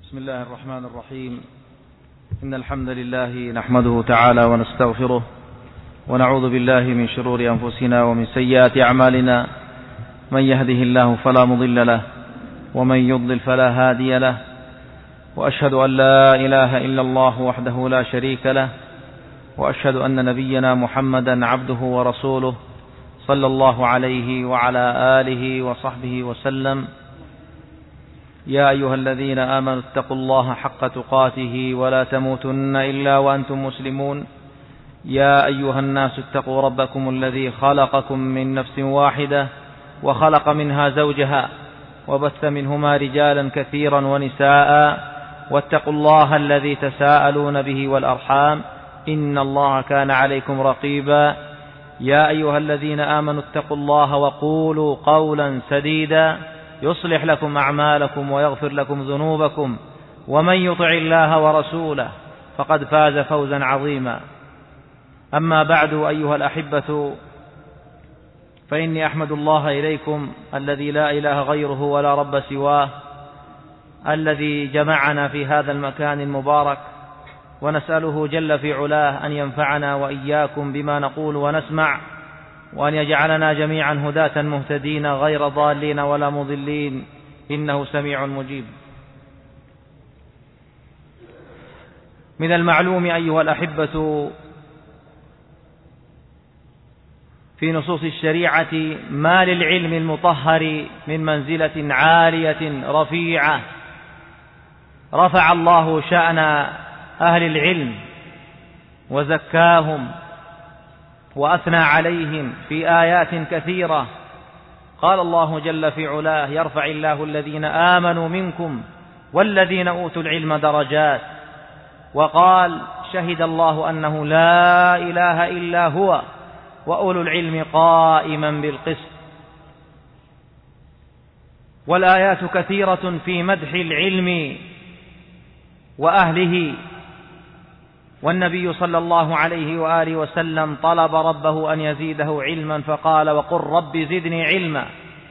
بسم الله الرحمن الرحيم. إن الحمد لله نحمده تعالى ونستغفره ونعوذ بالله من شرور أنفسنا ومن سيئات أعمالنا. من يهده الله فلا مضل له ومن يضلل فلا هادي له، وأشهد أن لا إله إلا الله وحده لا شريك له، وأشهد أن نبينا محمدا عبده ورسوله صلى الله عليه وعلى آله وصحبه وسلم. يا أيها الذين آمنوا اتقوا الله حق تقاته ولا تموتن إلا وأنتم مسلمون. يا أيها الناس اتقوا ربكم الذي خلقكم من نفس واحدة وخلق منها زوجها وبث منهما رجالا كثيرا ونساء، واتقوا الله الذي تساءلون به والأرحام إن الله كان عليكم رقيبا. يا أيها الذين آمنوا اتقوا الله وقولوا قولا سديدا يصلح لكم أعمالكم ويغفر لكم ذنوبكم، ومن يطع الله ورسوله فقد فاز فوزا عظيما. أما بعد أيها الأحبة، فإني أحمد الله إليكم الذي لا إله غيره ولا رب سواه، الذي جمعنا في هذا المكان المبارك، ونسأله جل في علاه أن ينفعنا وإياكم بما نقول ونسمع، وأن يجعلنا جميعا هداة مهتدين غير ضالين ولا مضلين، إنه سميع مجيب. من المعلوم أيها الأحبة في نصوص الشريعة ما للعلم المطهر من منزلة عالية رفيعة رفع الله شأن أهل العلم وزكاهم وأثنى عليهم في آيات كثيرة. قال الله جل في علاه: يرفع الله الذين آمنوا منكم والذين أوتوا العلم درجات. وقال: شهد الله أنه لا إله إلا هو وأولو العلم قائما بالقسط. والآيات كثيرة في مدح العلم وأهله، والنبي صلى الله عليه وآله وسلم طلب ربه أن يزيده علما فقال: وقل رب زدني علما.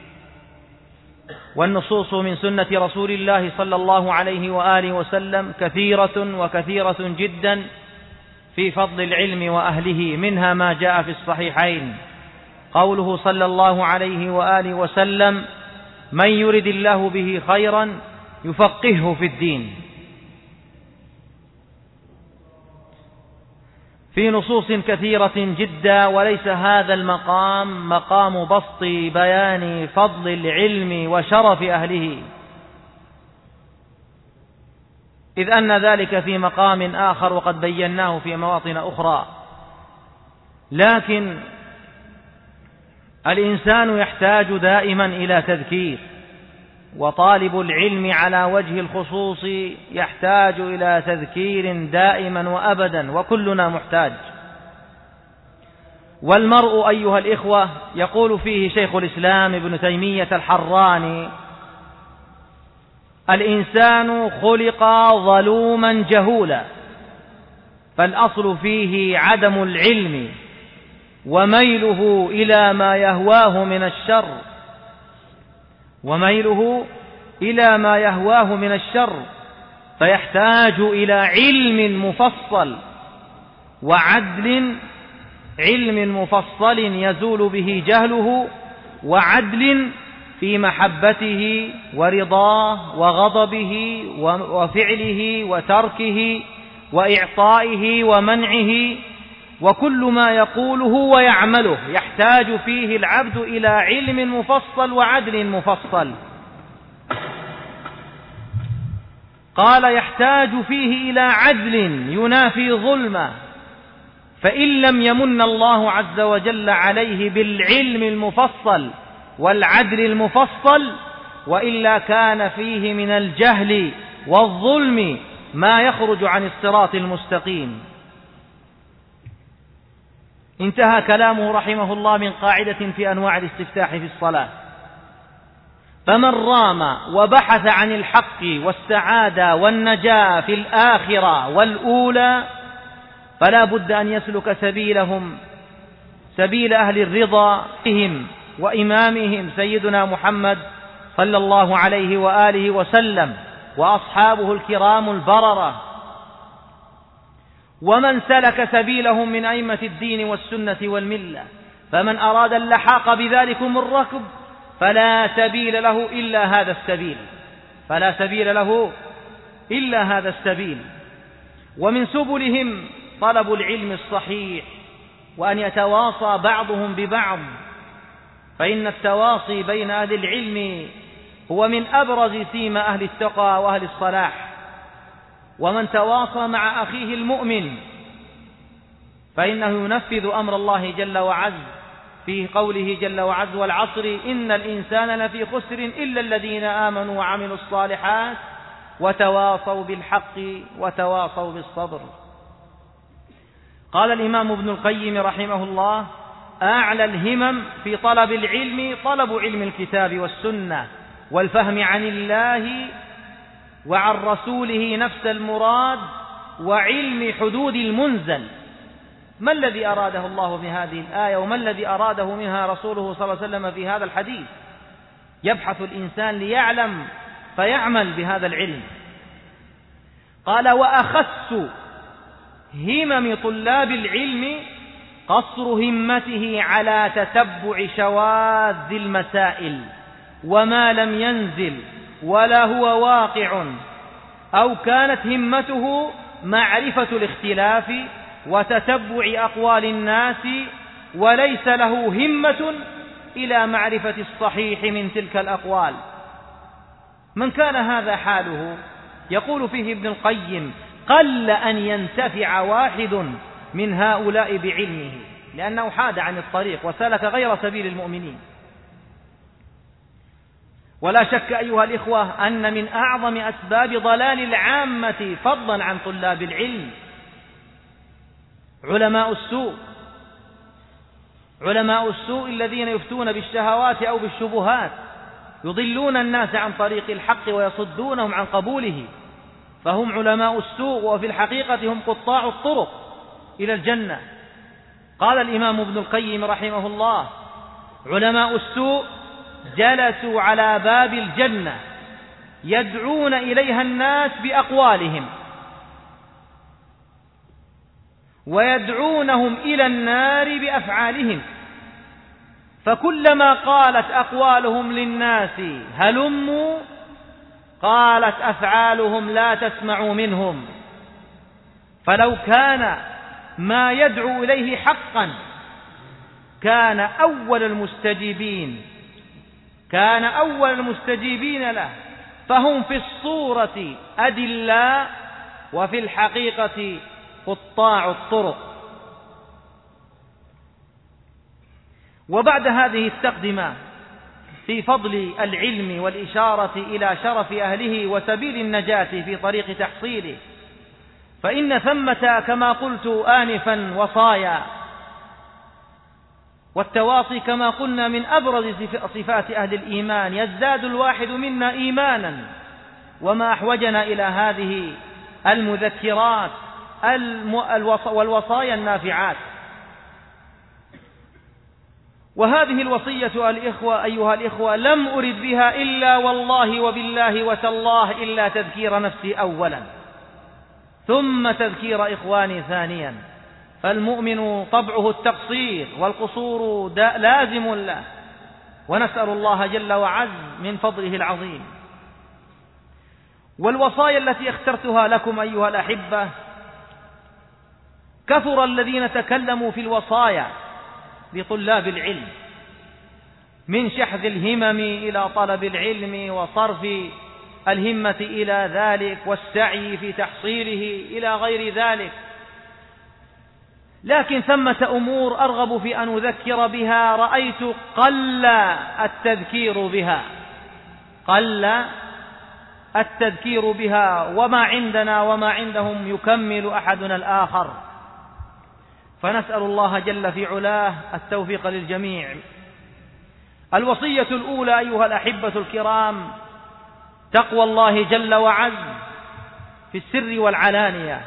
والنصوص من سنة رسول الله صلى الله عليه وآله وسلم كثيرة جدا في فضل العلم وأهله، منها ما جاء في الصحيحين قوله صلى الله عليه وآله وسلم: من يرد الله به خيرا يفقهه في الدين. في نصوص كثيرة جدا، وليس هذا المقام مقام بسط بيان فضل العلم وشرف أهله، إذ أن ذلك في مقام آخر وقد بيناه في مواطن أخرى. لكن الإنسان يحتاج دائما إلى تذكير، وطالب العلم على وجه الخصوص يحتاج إلى تذكير دائما وأبدا، وكلنا محتاج. والمرء أيها الإخوة، يقول فيه شيخ الإسلام ابن تيمية الحراني: الإنسان خلق ظلوما جهولا، فالأصل فيه عدم العلم وميله إلى ما يهواه من الشر، فيحتاج إلى علم مفصل يزول به جهله، وعدل في محبته ورضاه وغضبه وفعله وتركه وإعطائه ومنعه، وكل ما يقوله ويعمله يحتاج فيه العبد إلى علم مفصل وعدل مفصل. قال: يحتاج فيه إلى عدل ينافي ظلمه، فإن لم يمن الله عز وجل عليه بالعلم المفصل والعدل المفصل، وإلا كان فيه من الجهل والظلم ما يخرج عن الصراط المستقيم. انتهى كلامه رحمه الله من قاعدة في أنواع الاستفتاح في الصلاة: فمن رام وبحث عن الحق والسعادة والنجاة في الآخرة والأولى فلا بد أن يسلك سبيل أهل الرضا بهم وإمامهم سيدنا محمد صلى الله عليه وآله وسلم، وأصحابه الكرام البررة، ومن سلك سبيلهم من أئمة الدين والسنة والملة. فمن أراد اللحاق بذلكم الركب فلا سبيل له إلا هذا السبيل. ومن سبلهم طلب العلم الصحيح، وأن يتواصى بعضهم ببعض، فإن التواصي بين أهل العلم هو من أبرز سيما أهل التقى وأهل الصلاح. ومن تواصى مع أخيه المؤمن فإنه ينفذ أمر الله جل وعز في قوله جل وعز: والعصر إن الإنسان لفي خسر إلا الذين آمنوا وعملوا الصالحات وتواصوا بالحق وتواصوا بالصبر. قال الإمام ابن القيم رحمه الله: أعلى الهمم في طلب العلم طلب علم الكتاب والسنة والفهم عن الله وعن رسوله نفس المراد، وعلم حدود المنزل. ما الذي أراده الله في هذه الآية، وما الذي أراده منها رسوله صلى الله عليه وسلم في هذا الحديث؟ يبحث الإنسان ليعلم فيعمل بهذا العلم. قال: وأخص همم طلاب العلم قصر همته على تتبع شواذ المسائل وما لم ينزل ولا هو واقع، أو كانت همته معرفة الاختلاف وتتبع أقوال الناس، وليس له همة إلى معرفة الصحيح من تلك الأقوال. من كان هذا حاله يقول فيه ابن القيم: قل أن ينتفع واحد من هؤلاء بعلمه، لأنه حاد عن الطريق وسلك غير سبيل المؤمنين. ولا شك أيها الإخوة أن من أعظم أسباب ضلال العامة فضلا عن طلاب العلم علماء السوء الذين يفتون بالشهوات أو بالشبهات، يضلون الناس عن طريق الحق ويصدونهم عن قبوله، فهم علماء السوء، وفي الحقيقة هم قطاع الطرق إلى الجنة. قال الإمام ابن القيم رحمه الله: علماء السوء جلسوا على باب الجنة يدعون إليها الناس بأقوالهم، ويدعونهم إلى النار بأفعالهم، فكلما قالت أقوالهم للناس هلموا، قالت أفعالهم لا تسمعوا منهم. فلو كان ما يدعو إليه حقا كان أول المستجيبين له، فهم في الصورة أدلاء وفي الحقيقة قطاع الطرق. وبعد هذه التقدمة في فضل العلم والإشارة إلى شرف أهله وسبيل النجاة في طريق تحصيله، فإن ثمة كما قلت آنفا وصايا، والتواصي كما قلنا من أبرز صفات أهل الإيمان. يزداد الواحد منا إيمانا، وما أحوجنا إلى هذه المذكرات والوصايا النافعات. وهذه الوصية أيها الإخوة لم أرد بها إلا والله وبالله وتالله إلا تذكير نفسي أولا، ثم تذكير إخواني ثانيا. فالمؤمن طبعه التقصير، والقصور لازم له، ونسأل الله جل وعز من فضله العظيم. والوصايا التي اخترتها لكم أيها الأحبة، كثر الذين تكلموا في الوصايا لطلاب العلم، من شحذ الهمم إلى طلب العلم وصرف الهمة إلى ذلك والسعي في تحصيله إلى غير ذلك. لكن ثمة أمور أرغب في أن أذكر بها رأيت قل التذكير بها، وما عندنا وما عندهم يكمل أحدنا الآخر، فنسأل الله جل في علاه التوفيق للجميع. الوصية الأولى أيها الأحبة الكرام تقوى الله جل وعز في السر والعلانية.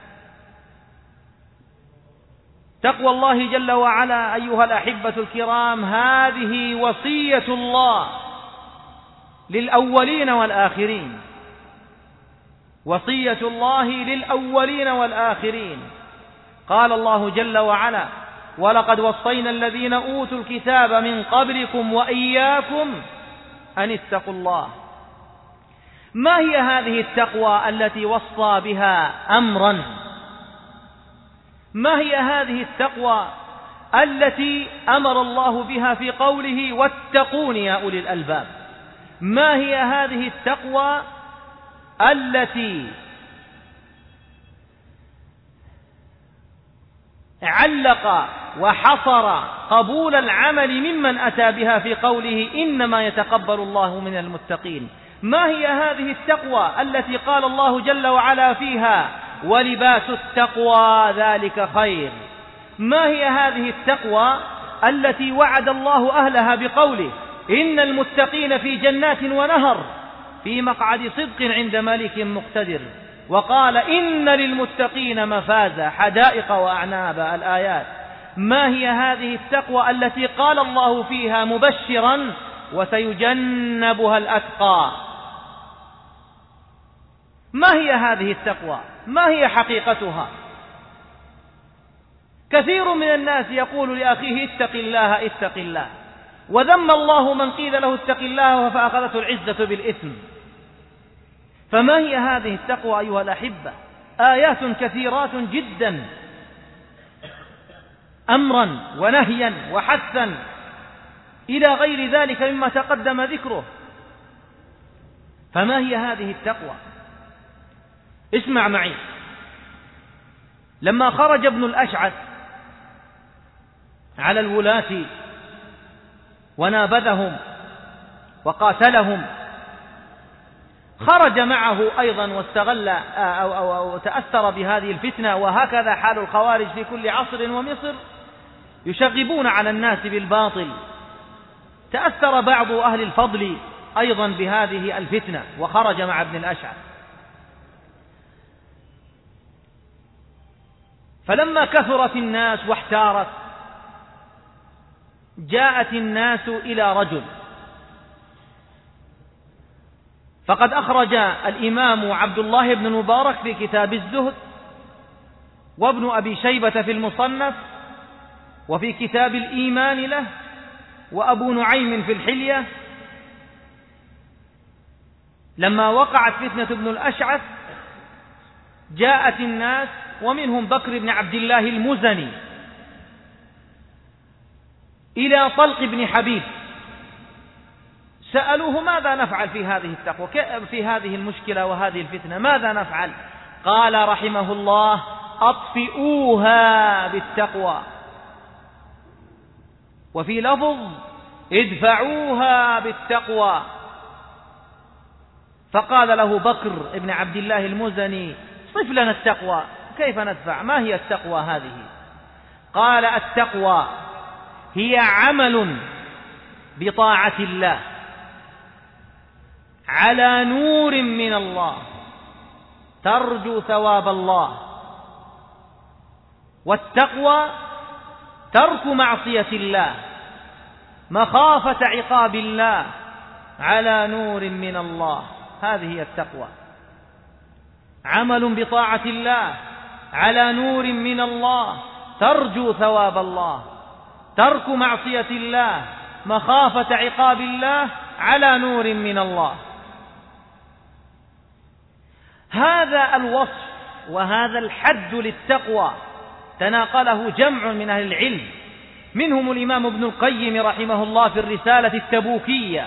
تقوى الله جل وعلا أيها الأحبة الكرام هذه وصية الله للأولين والآخرين، وصية الله للأولين والآخرين. قال الله جل وعلا: ولقد وصينا الذين أوتوا الكتاب من قبلكم وإياكم أن اتقوا الله. ما هي هذه التقوى التي وصى بها أمرا؟ ما هي هذه التقوى التي أمر الله بها في قوله: واتقون يا أولي الألباب؟ ما هي هذه التقوى التي علق وحصر قبول العمل ممن أتى بها في قوله: إنما يتقبل الله من المتقين؟ ما هي هذه التقوى التي قال الله جل وعلا فيها: ولباس التقوى ذلك خير؟ ما هي هذه التقوى التي وعد الله أهلها بقوله: إن المتقين في جنات ونهر في مقعد صدق عند ملك مقتدر؟ وقال: إن للمتقين مفازا حدائق وأعنابا. الآيات. ما هي هذه التقوى التي قال الله فيها مبشرا: وسيجنبها الأتقى؟ ما هي هذه التقوى؟ ما هي حقيقتها؟ كثير من الناس يقول لأخيه: اتق الله اتق الله، وذم الله من قيل له اتق الله فأخذته العزة بالإثم. فما هي هذه التقوى أيها الأحبة؟ آيات كثيرات جدا، أمرا ونهيا وحثا إلى غير ذلك مما تقدم ذكره. فما هي هذه التقوى؟ اسمع معي. لما خرج ابن الأشعث على الولاة ونابذهم وقاتلهم، خرج معه أيضا واستغل أو تأثر بهذه الفتنة. وهكذا حال الخوارج في كل عصر ومصر، يشغبون على الناس بالباطل. تأثر بعض أهل الفضل أيضا بهذه الفتنة وخرج مع ابن الأشعث. فلما كثرت الناس واحتارت، جاءت الناس إلى رجل. فقد أخرج الإمام عبد الله بن المبارك في كتاب الزهد، وابن أبي شيبة في المصنف، وفي كتاب الإيمان له، وأبو نعيم في الحلية. لما وقعت فتنة ابن الأشعث جاءت الناس، ومنهم بكر بن عبد الله المزني، إلى طلق بن حبيب، سألوه: ماذا نفعل في هذه التقوى، في هذه المشكلة وهذه الفتنة، ماذا نفعل؟ قال رحمه الله: أطفئوها بالتقوى. وفي لفظ: ادفعوها بالتقوى. فقال له بكر بن عبد الله المزني: صف لنا التقوى، كيف ندفع؟ ما هي التقوى هذه؟ قال: التقوى هي عمل بطاعة الله على نور من الله ترجو ثواب الله، والتقوى ترك معصية الله مخافة عقاب الله على نور من الله. هذه هي التقوى، عمل بطاعة الله على نور من الله ترجو ثواب الله، ترك معصية الله مخافة عقاب الله على نور من الله. هذا الوصف وهذا الحد للتقوى تناقله جمع من أهل العلم، منهم الإمام ابن القيم رحمه الله في الرسالة التبوكية،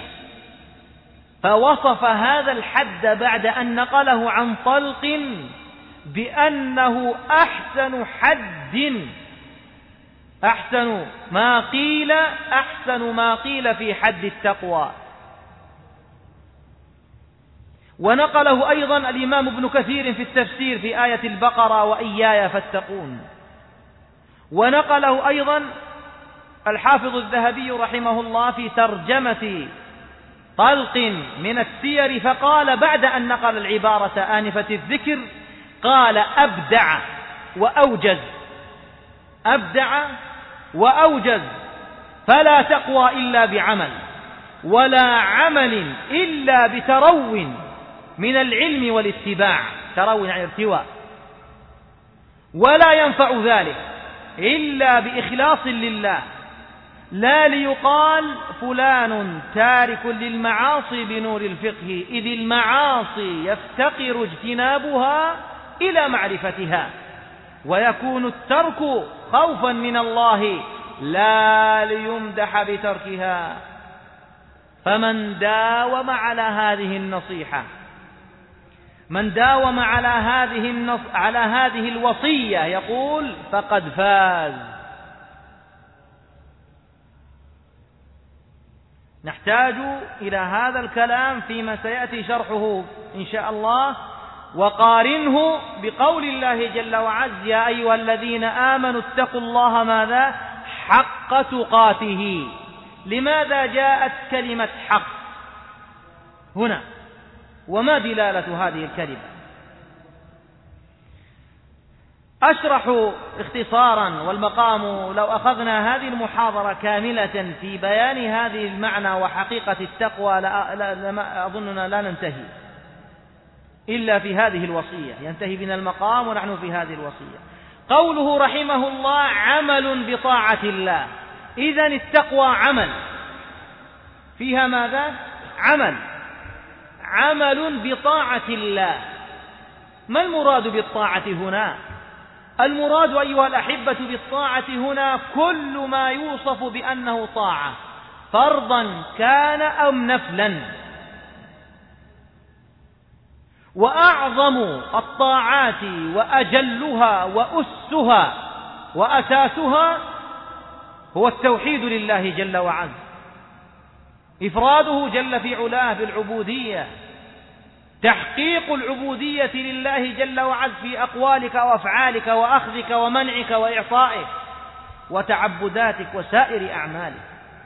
فوصف هذا الحد بعد أن نقله عن طلق بأنه أحسن حد، أحسن ما قيل في حد التقوى. ونقله أيضا الإمام ابن كثير في التفسير في آية البقرة: وإياي فاتقون. ونقله أيضا الحافظ الذهبي رحمه الله في ترجمة طلق من السير، فقال بعد أن نقل العبارة آنفة الذكر: قال: أبدع وأوجز، أبدع وأوجز، فلا تقوى إلا بعمل، ولا عمل إلا بترو من العلم والاتباع. التروي عن الارتواء. ولا ينفع ذلك إلا بإخلاص لله، لا ليقال فلان تارك للمعاصي بنور الفقه، إذ المعاصي يفتقر اجتنابها إلى معرفتها، ويكون الترك خوفا من الله لا ليمدح بتركها. فمن داوم على هذه النصيحة، من داوم على هذه الوصية يقول فقد فاز. نحتاج إلى هذا الكلام فيما سيأتي شرحه إن شاء الله، وقارنه بقول الله جل وعز: يا أيها الذين آمنوا اتقوا الله ماذا؟ حق تقاته. لماذا جاءت كلمة حق هنا؟ وما دلالة هذه الكلمة؟ أشرح اختصارا، والمقام لو أخذنا هذه المحاضرة كاملة في بيان هذه المعنى وحقيقة التقوى أظننا لا ننتهي إلا في هذه الوصية، ينتهي بنا المقام ونحن في هذه الوصية. قوله رحمه الله: عمل بطاعة الله. إذن التقوى عمل، فيها ماذا؟ عمل بطاعة الله. ما المراد بالطاعة هنا؟ المراد أيها الأحبة بالطاعة هنا كل ما يوصف بأنه طاعة، فرضا كان أم نفلا. وأعظم الطاعات وأجلها وأسها وأساسها هو التوحيد لله جل وعز، إفراده جل في علاه بالعبودية، تحقيق العبودية لله جل وعز في أقوالك وأفعالك وأخذك ومنعك وإعطائك وتعبداتك وسائر أعمالك.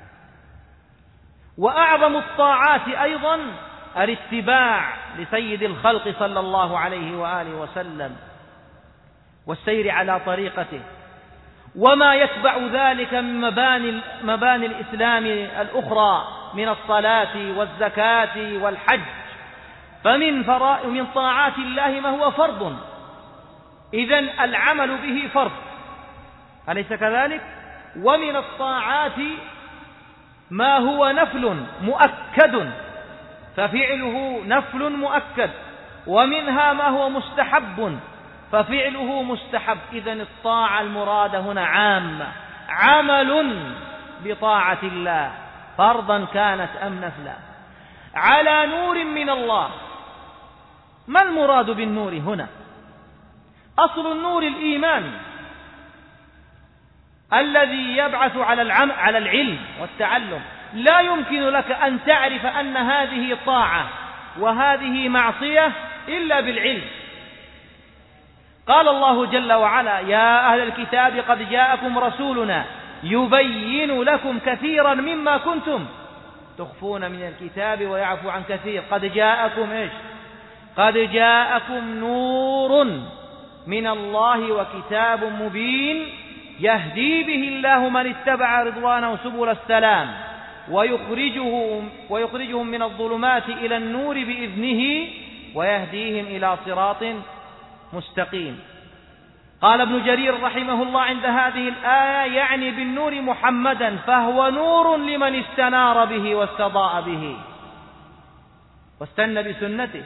وأعظم الطاعات أيضا الاتباع لسيد الخلق صلى الله عليه وآله وسلم والسير على طريقته، وما يتبع ذلك من مباني الإسلام الأخرى من الصلاة والزكاة والحج. فمن طاعات الله ما هو فرض، إذن العمل به فرض، أليس كذلك؟ ومن الطاعات ما هو نفل مؤكد، ففعله نفل مؤكد، ومنها ما هو مستحب ففعله مستحب. إذن الطاعة المرادة هنا عامة، عمل بطاعة الله فرضا كانت أم نفلا، على نور من الله. ما المراد بالنور هنا؟ أصل النور الإيمان الذي يبعث على العلم والتعلم. لا يمكن لك أن تعرف أن هذه طاعة وهذه معصية إلا بالعلم. قال الله جل وعلا: يا أهل الكتاب قد جاءكم رسولنا يبين لكم كثيرا مما كنتم تخفون من الكتاب ويعفو عن كثير. قد جاءكم إيش؟ قد جاءكم نور من الله وكتاب مبين يهدي به الله من اتبع رضوانه سبل السلام ويخرجهم من الظلمات إلى النور بإذنه ويهديهم إلى صراط مستقيم. قال ابن جرير رحمه الله عند هذه الآية: يعني بالنور محمدا، فهو نور لمن استنار به واستضاء به واستنى بسنته.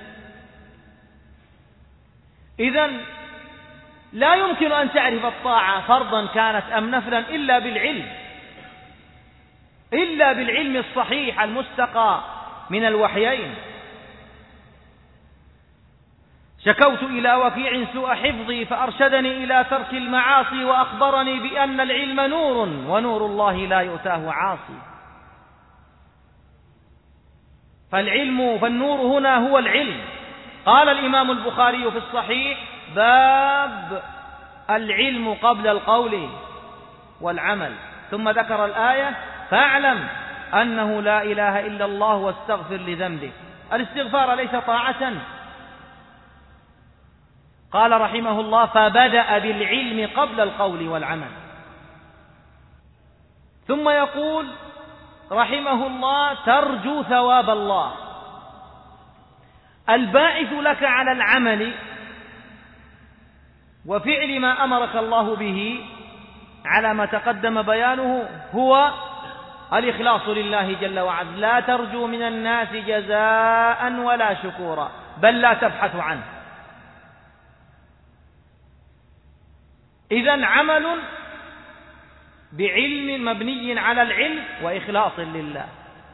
إذن لا يمكن أن تعرف الطاعة فرضا كانت أم نفلا إلا بالعلم الصحيح المستقى من الوحيين. شكوت إلى وكيع سوء حفظي فأرشدني إلى ترك المعاصي وأخبرني بأن العلم نور ونور الله لا يؤتاه عاصي. فالنور هنا هو العلم. قال الإمام البخاري في الصحيح: باب العلم قبل القول والعمل، ثم ذكر الآية: فاعلم أنه لا إله إلا الله واستغفر لذنبك. الاستغفار ليس طاعة؟ قال رحمه الله: فبدأ بالعلم قبل القول والعمل. ثم يقول رحمه الله: ترجو ثواب الله. الباعث لك على العمل وفعل ما أمرك الله به على ما تقدم بيانه هو الإخلاص لله جل وعلا. لا ترجو من الناس جزاء ولا شكورا، بل لا تبحث عنه. إذن عمل بعلم مبني على العلم وإخلاص لله.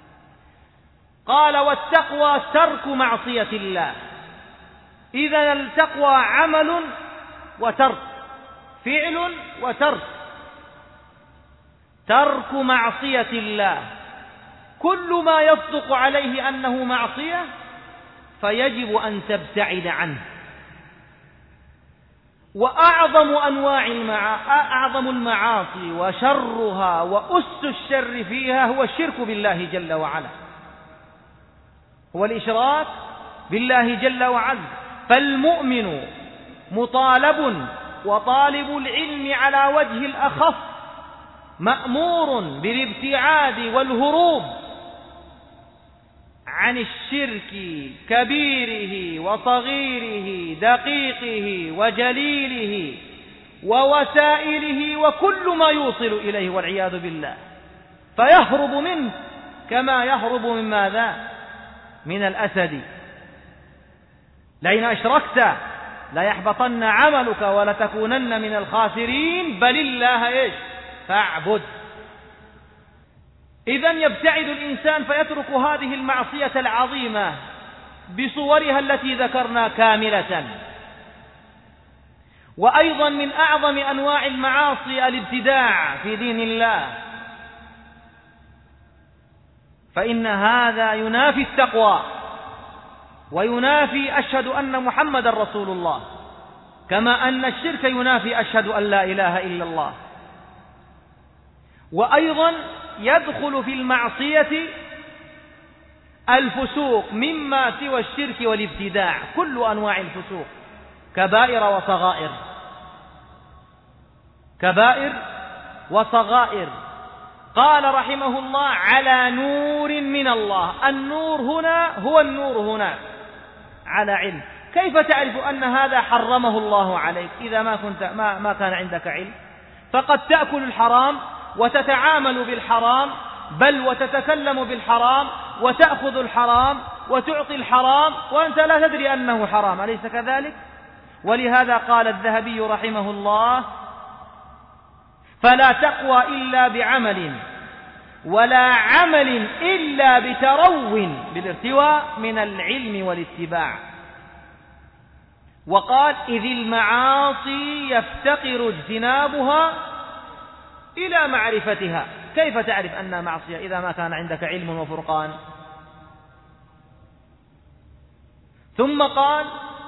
قال والتقوى ترك معصية الله. إذن التقوى عمل وترك، فعل وترك، ترك معصية الله. كل ما يصدق عليه أنه معصية فيجب أن تبتعد عنه. وأعظم أعظم المعاصي وشرها وأس الشر فيها هو الشرك بالله جل وعلا، هو الإشراك بالله جل وعلا. فالمؤمن مطالب وطالب العلم على وجه الأخف مأمور بالابتعاد والهروب عن الشرك كبيره وصغيره، دقيقه وجليله ووسائله وكل ما يوصل إليه والعياذ بالله، فيهرب منه كما يهرب من ماذا؟ من الأسد. لئن أشركت ليحبطن عملك ولتكونن من الخاسرين، بل الله فاعبد. إذن يبتعد الإنسان فيترك هذه المعصية العظيمة بصورها التي ذكرنا كاملة. وأيضا من أعظم أنواع المعاصي الابتداع في دين الله، فإن هذا ينافي التقوى وينافي أشهد أن محمد رسول الله، كما أن الشرك ينافي أشهد أن لا إله إلا الله. وأيضا يدخل في المعصية الفسوق مما سوى الشرك والابتداع، كل أنواع الفسوق، كبائر وصغائر، كبائر وصغائر. قال رحمه الله على نور من الله. النور هنا هو النور هناك، على علم. كيف تعرف أن هذا حرمه الله عليك إذا ما كان عندك علم؟ فقد تأكل الحرام وتتعامل بالحرام، بل وتتكلم بالحرام وتأخذ الحرام وتعطي الحرام وأنت لا تدري أنه حرام، أليس كذلك؟ ولهذا قال الذهبي رحمه الله فلا تقوى إلا بعمل، ولا عمل إلا بترو بالارتواء من العلم والاتباع. وقال إذ المعاصي يفتقر اجتنابها إلى معرفتها. كيف تعرف أنها معصية إذا ما كان عندك علم وفرقان؟ ثم قال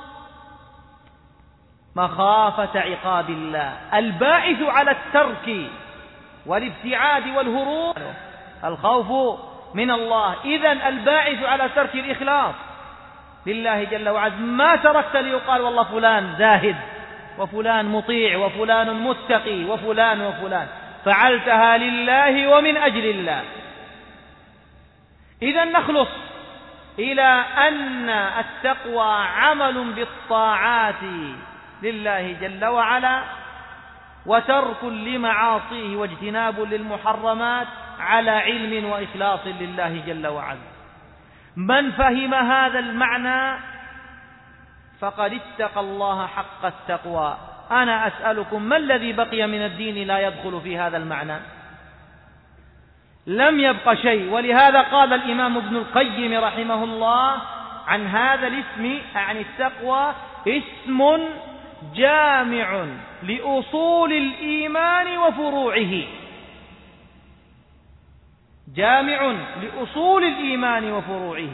مخافة عقاب الله، الباعث على الترك والابتعاد والهروب الخوف من الله. إذن الباعث على ترك الإخلاص لله جل وعلا. ما تركت ليقال والله فلان زاهد وفلان مطيع وفلان متقي وفلان وفلان، فعلتها لله ومن أجل الله. إذن نخلص إلى أن التقوى عمل بالطاعات لله جل وعلا، وترك لمعاصيه واجتناب للمحرمات على علم وإخلاص لله جل وعلا. من فهم هذا المعنى فقد اتقى الله حق التقوى. أنا أسألكم ما الذي بقي من الدين لا يدخل في هذا المعنى؟ لم يبق شيء. ولهذا قال الإمام ابن القيم رحمه الله عن هذا الاسم، عن التقوى، اسم جامع لأصول الإيمان وفروعه، جامع لأصول الإيمان وفروعه.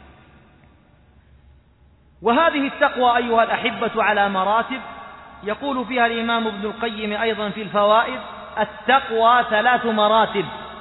وهذه التقوى أيها الأحبة على مراتب، يقول فيها الإمام ابن القيم أيضا في الفوائد: التقوى 3 مراتب،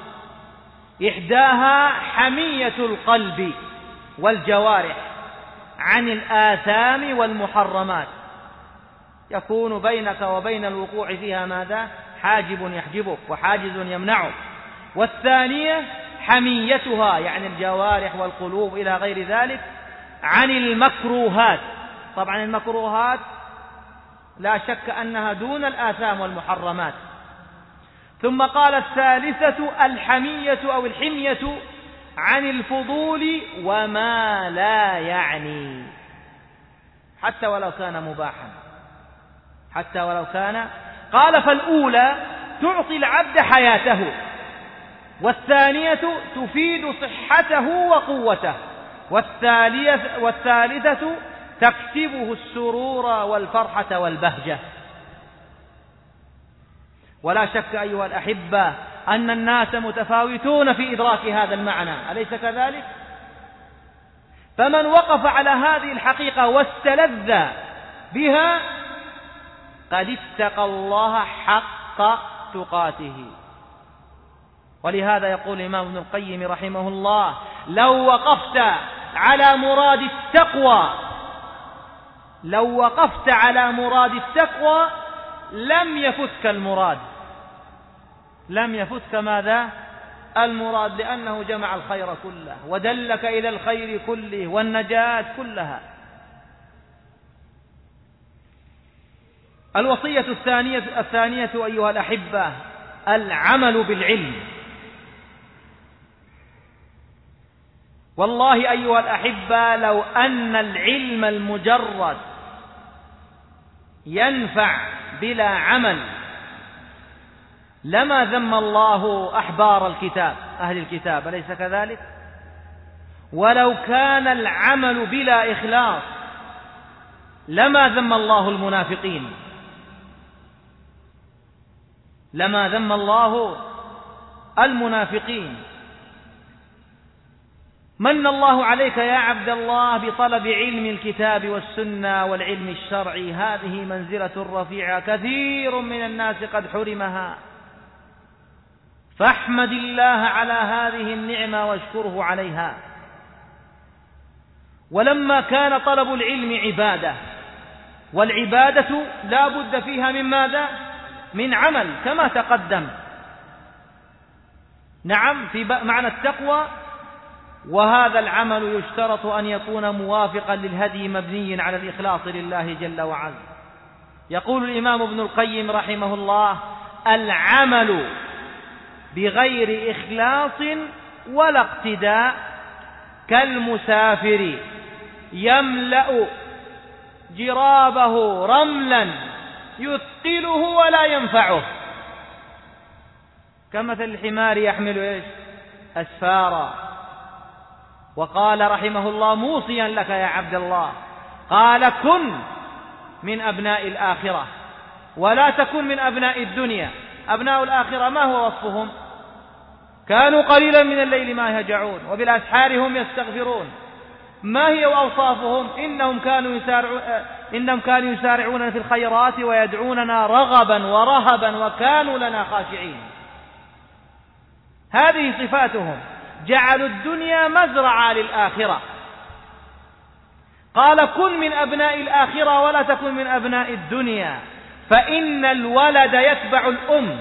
إحداها حمية القلب والجوارح عن الآثام والمحرمات، يكون بينك وبين الوقوع فيها ماذا؟ حاجب يحجبك وحاجز يمنعك. والثانية حميتها، يعني الجوارح والقلوب إلى غير ذلك، عن المكروهات. طبعا المكروهات لا شك أنها دون الآثام والمحرمات. ثم قال الثالثة الحمية أو الحمية عن الفضول وما لا يعني، حتى ولو كان مباحا، حتى ولو كان. قال فالأولى تعطي العبد حياته، والثانية تفيد صحته وقوته، والثالثة تكسبه السرور والفرحة والبهجة. ولا شك أيها الأحبة أن الناس متفاوتون في إدراك هذا المعنى، أليس كذلك؟ فمن وقف على هذه الحقيقة واستلذ بها قد اتقى الله حق تقاته. ولهذا يقول الإمام ابن القيم رحمه الله: لو وقفت على مراد التقوى، لو وقفت على مراد التقوى لم يفتك المراد، لم يفتك ماذا؟ المراد، لأنه جمع الخير كله ودلك إلى الخير كله والنجاة كلها. الوصية الثانية أيها الأحبة العمل بالعلم. والله أيها الأحبة لو أن العلم المجرد ينفع بلا عمل لما ذم الله أحبار الكتاب، أهل الكتاب، أليس كذلك؟ ولو كان العمل بلا إخلاص لما ذم الله المنافقين، لما ذم الله المنافقين. من الله عليك يا عبد الله بطلب علم الكتاب والسنة والعلم الشرعي، هذه منزلة رفيعة كثير من الناس قد حرمها، فاحمد الله على هذه النعمة واشكره عليها. ولما كان طلب العلم عبادة، والعبادة لا بد فيها من ماذا؟ من عمل كما تقدم، نعم، في معنى التقوى. وهذا العمل يشترط أن يكون موافقا للهدي مبني على الإخلاص لله جل وعلا. يقول الإمام ابن القيم رحمه الله: العمل بغير إخلاص ولا اقتداء كالمسافر يملأ جرابه رملا يثقله ولا ينفعه، كمثل الحمار يحمل إيش؟ أسفارا. وقال رحمه الله موصيا لك يا عبد الله، قال كن من أبناء الآخرة ولا تكن من أبناء الدنيا. أبناء الآخرة ما هو وصفهم؟ كانوا قليلا من الليل ما يهجعون وبالأسحار هم يستغفرون. ما هي أوصافهم؟ إنهم كانوا يسارعون في الخيرات ويدعوننا رغبا ورهبا وكانوا لنا خاشعين. هذه صفاتهم، جعلوا الدنيا مزرعة للآخرة. قال كن من أبناء الآخرة ولا تكن من أبناء الدنيا، فإن الولد يتبع الأم،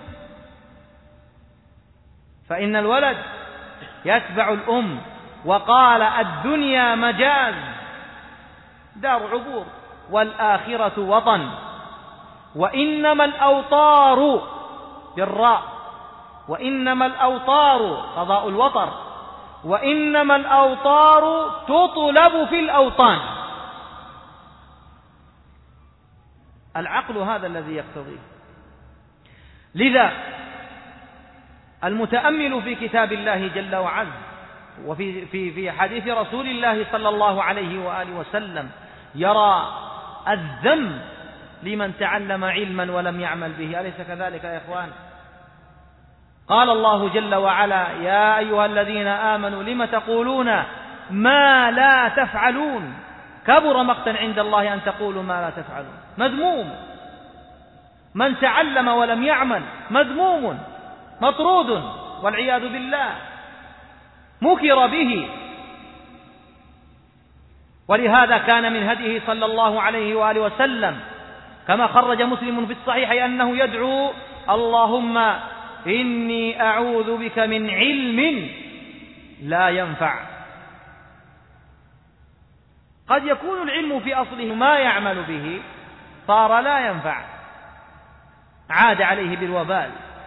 فإن الولد يتبع الأم. وقال الدنيا مجاز دار عبور والآخرة وطن، وإنما الأوطار بالراء، وإنما الأوطار قضاء الوطر، وإنما الأوطار تطلب في الأوطان. العقل هذا الذي يقتضيه. لذا المتأمل في كتاب الله جل وعز وفي حديث رسول الله صلى الله عليه وآله وسلم يرى الذم لمن تعلم علما ولم يعمل به، أليس كذلك يا إخوان؟ قال الله جل وعلا: يا أيها الذين آمنوا لم تقولون ما لا تفعلون كبر مقتا عند الله أن تقولوا ما لا تفعلون. مذموم من تعلم ولم يعمل، مذموم مطرود والعياذ بالله، مكر به. ولهذا كان من هديه صلى الله عليه وآله وسلم كما خرج مسلم في الصحيح أنه يدعو: اللهم إني أعوذ بك من علم لا ينفع. قد يكون العلم في أصله ما يعمل به، صار لا ينفع، عاد عليه بالوبال.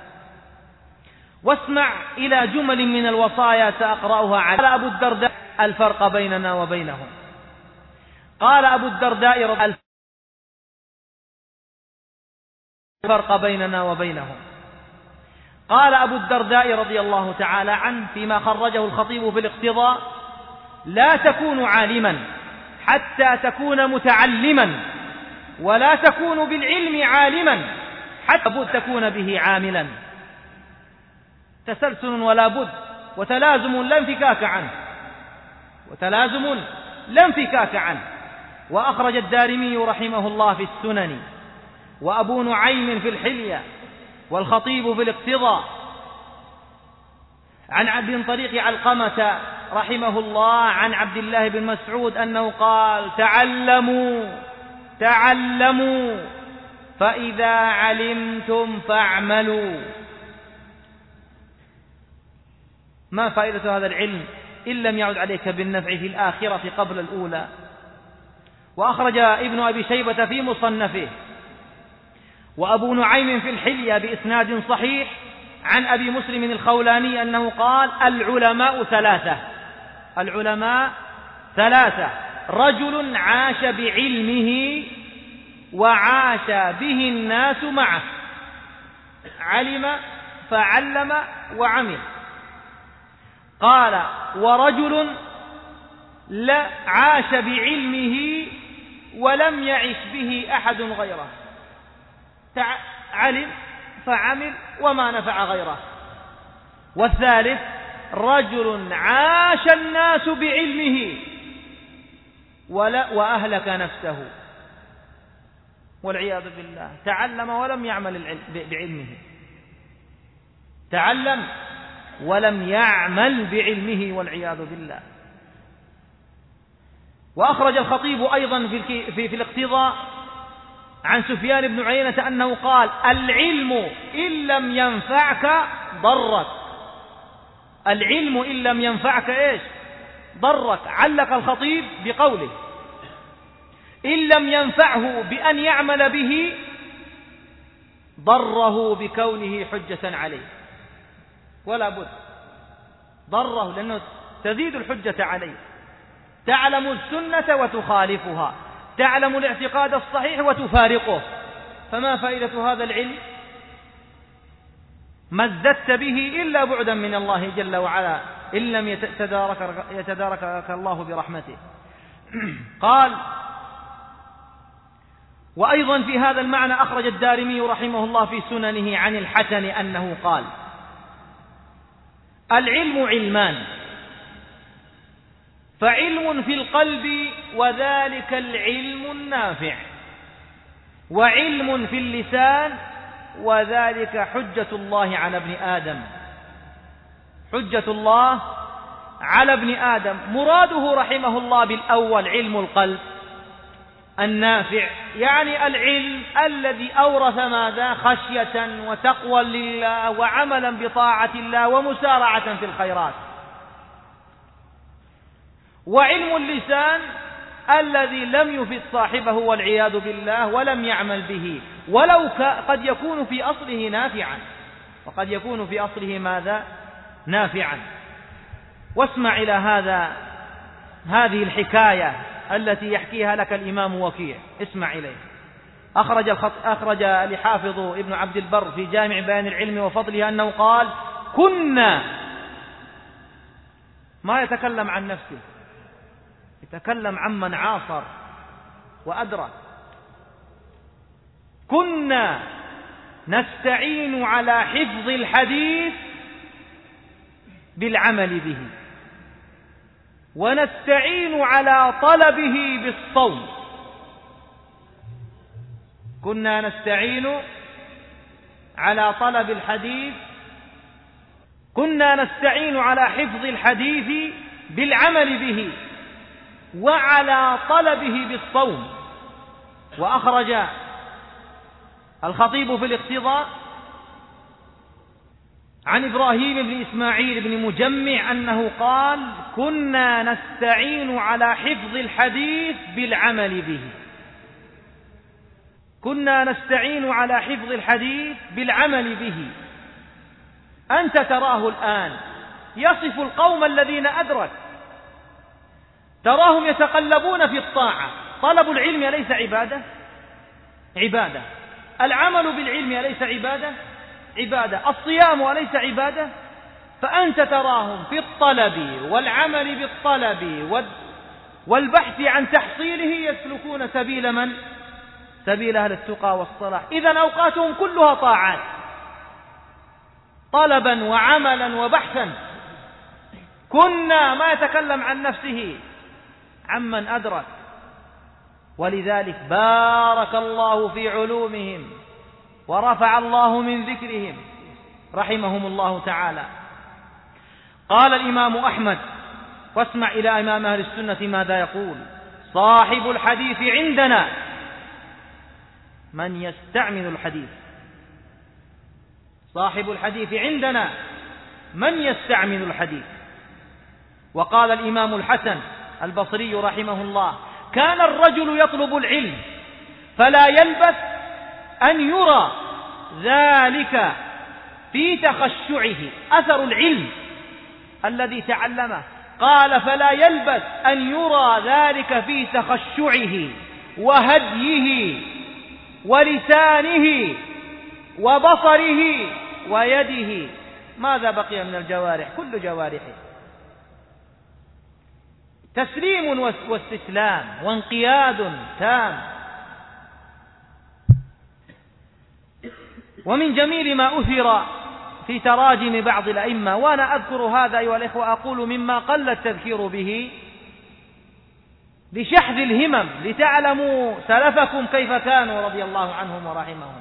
واسمع إلى جمل من الوصايا سأقرأها على أبو الدرداء الفرق بيننا وبينهم. قال أبو الدرداء الفرق بيننا وبينهم. قال أبو الدرداء رضي الله تعالى عنه فيما خرجه الخطيب في الاقتضاء: لا تكون عالما حتى تكون متعلما، ولا تكون بالعلم عالما حتى تكون به عاملا. تسلسل ولا بد، وتلازم لا انفكاك عنه، وتلازم لا انفكاك عنه. وأخرج الدارمي رحمه الله في السنن، وأبو نعيم في الحلية، والخطيب في الاقتضاء عن عبد طريق علقمة رحمه الله عن عبد الله بن مسعود أنه قال: تعلموا فإذا علمتم فاعملوا. ما فائدة هذا العلم إن لم يعد عليك بالنفع في الآخرة قبل الأولى؟ وأخرج ابن أبي شيبة في مصنفه، وأبو نعيم في الحلية بإسناد صحيح عن أبي مسلم الخولاني أنه قال: العلماء ثلاثة: رجل عاش بعلمه وعاش به الناس معه، علم فعلم وعمل. قال: ورجل لا عاش بعلمه ولم يعش به أحد غيره، علم فعمل وما نفع غيره. والثالث: رجل عاش الناس بعلمه وأهلك نفسه والعياذ بالله. تعلم ولم يعمل بعلمه، تعلم ولم يعمل بعلمه والعياذ بالله. وأخرج الخطيب أيضا في الاقتضاء عن سفيان بن عيينة أنه قال: العلم إن لم ينفعك ضرك. العلم إن لم ينفعك إيش؟ ضرك. علق الخطيب بقوله: إن لم ينفعه بأن يعمل به ضره بكونه حجة عليه. ولا بد ضره، لأنه تزيد الحجة عليه. تعلم السنة وتخالفها، تعلم الاعتقاد الصحيح وتفارقه، فما فائدة هذا العلم؟ ما ازددت به إلا بعدا من الله جل وعلا إن لم يتداركك الله برحمته. قال: وأيضا في هذا المعنى أخرج الدارمي رحمه الله في سننه عن الحسن أنه قال: العلم علمان، فعلم في القلب وذلك العلم النافع، وعلم في اللسان وذلك حجة الله على ابن آدم. حجة الله على ابن آدم. مراده رحمه الله بالأول علم القلب النافع، يعني العلم الذي أورث ماذا؟ خشية وتقوى لله وعملا بطاعة الله ومسارعة في الخيرات. وعلم اللسان الذي لم يفد صاحبه والعياذ بالله ولم يعمل به، ولو قد يكون في أصله نافعا، وقد يكون في أصله ماذا؟ نافعا. واسمع إلى هذه الحكاية التي يحكيها لك الإمام وكيع، اسمع إليه. أخرج لحافظ ابن عبد البر في جامع بيان العلم وفضله أنه قال: كنا، ما يتكلم عن نفسه، يتكلم عمن عاصر وأدرك. كنا نستعين على حفظ الحديث بالعمل به، ونستعين على طلبه بالصوم. كنا نستعين على طلب الحديث، كنا نستعين على حفظ الحديث بالعمل به وعلى طلبه بالصوم. وأخرج الخطيب في الاقتضاء عن إبراهيم بن إسماعيل بن مجمع أنه قال: كنا نستعين على حفظ الحديث بالعمل به. كنا نستعين على حفظ الحديث بالعمل به. أنت تراه الآن يصف القوم الذين أدرك، تراهم يتقلبون في الطاعة. طلب العلم أليس عبادة؟ عبادة. العمل بالعلم أليس عبادة؟ عبادة. الصيام أليس عبادة؟ فأنت تراهم في الطلب والعمل بالطلب والبحث عن تحصيله يسلكون سبيل من؟ سبيل أهل التقى والصلاح. إذن أوقاتهم كلها طاعات، طلبا وعملا وبحثا. كنا ما يتكلم عن نفسه، عمن أدرك. ولذلك بارك الله في علومهم ورفع الله من ذكرهم رحمهم الله تعالى. قال الإمام أحمد، واسمع إلى إمام أهل السنة ماذا يقول: صاحب الحديث عندنا من يستعمل الحديث. صاحب الحديث عندنا من يستعمل الحديث. وقال الإمام الحسن البصري رحمه الله: كان الرجل يطلب العلم فلا يلبث أن يرى ذلك في تخشعه، أثر العلم الذي تعلمه. قال: فلا يلبث أن يرى ذلك في تخشعه وهديه ولسانه وبصره ويده. ماذا بقي من الجوارح؟ كل جوارحه. تسليم واستسلام وانقياد تام. ومن جميل ما أثر في تراجم بعض الأئمة، وأنا أذكر هذا أيها الإخوة أقول مما قل التذكير به لشحذ الهمم، لتعلموا سلفكم كيف كانوا رضي الله عنهم ورحمهم،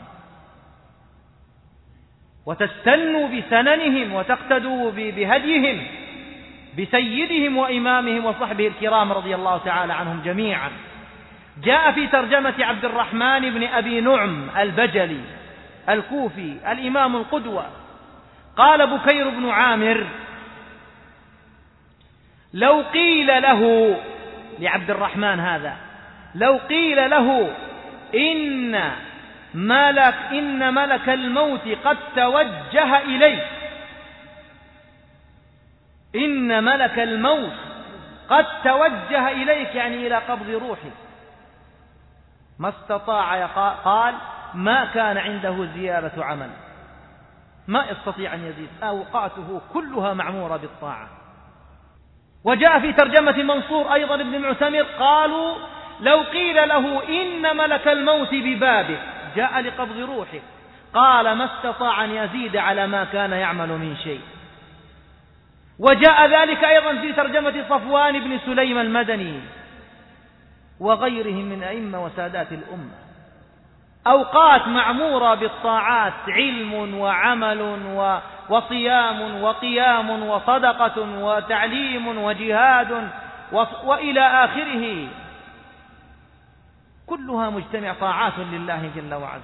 وتستنوا بسننهم وتقتدوا بهديهم بسيدهم وإمامهم وصحبه الكرام رضي الله تعالى عنهم جميعا. جاء في ترجمة عبد الرحمن بن أبي نعم البجلي الكوفي الإمام القدوة، قال بكير بن عامر: لو قيل له، لعبد الرحمن هذا، لو قيل له إن ملك الموت قد توجه إليك، إن ملك الموت قد توجه إليك، يعني إلى قبض روحك، ما استطاع، قال ما كان عنده زيادة عمل، ما يستطيع أن يزيد، أوقاته كلها معمورة بالطاعة. وجاء في ترجمة منصور أيضا ابن معتمر، قالوا: لو قيل له إن ملك الموت ببابك جاء لقبض روحك، قال ما استطاع أن يزيد على ما كان يعمل من شيء. وجاء ذلك أيضا في ترجمة صفوان بن سليم المدني وغيرهم من أئمة وسادات الأمة. أوقات معمورة بالطاعات، علم وعمل وصيام وقيام وصدقة وتعليم وجهاد وإلى آخره، كلها مجتمع طاعات لله جل وعلا.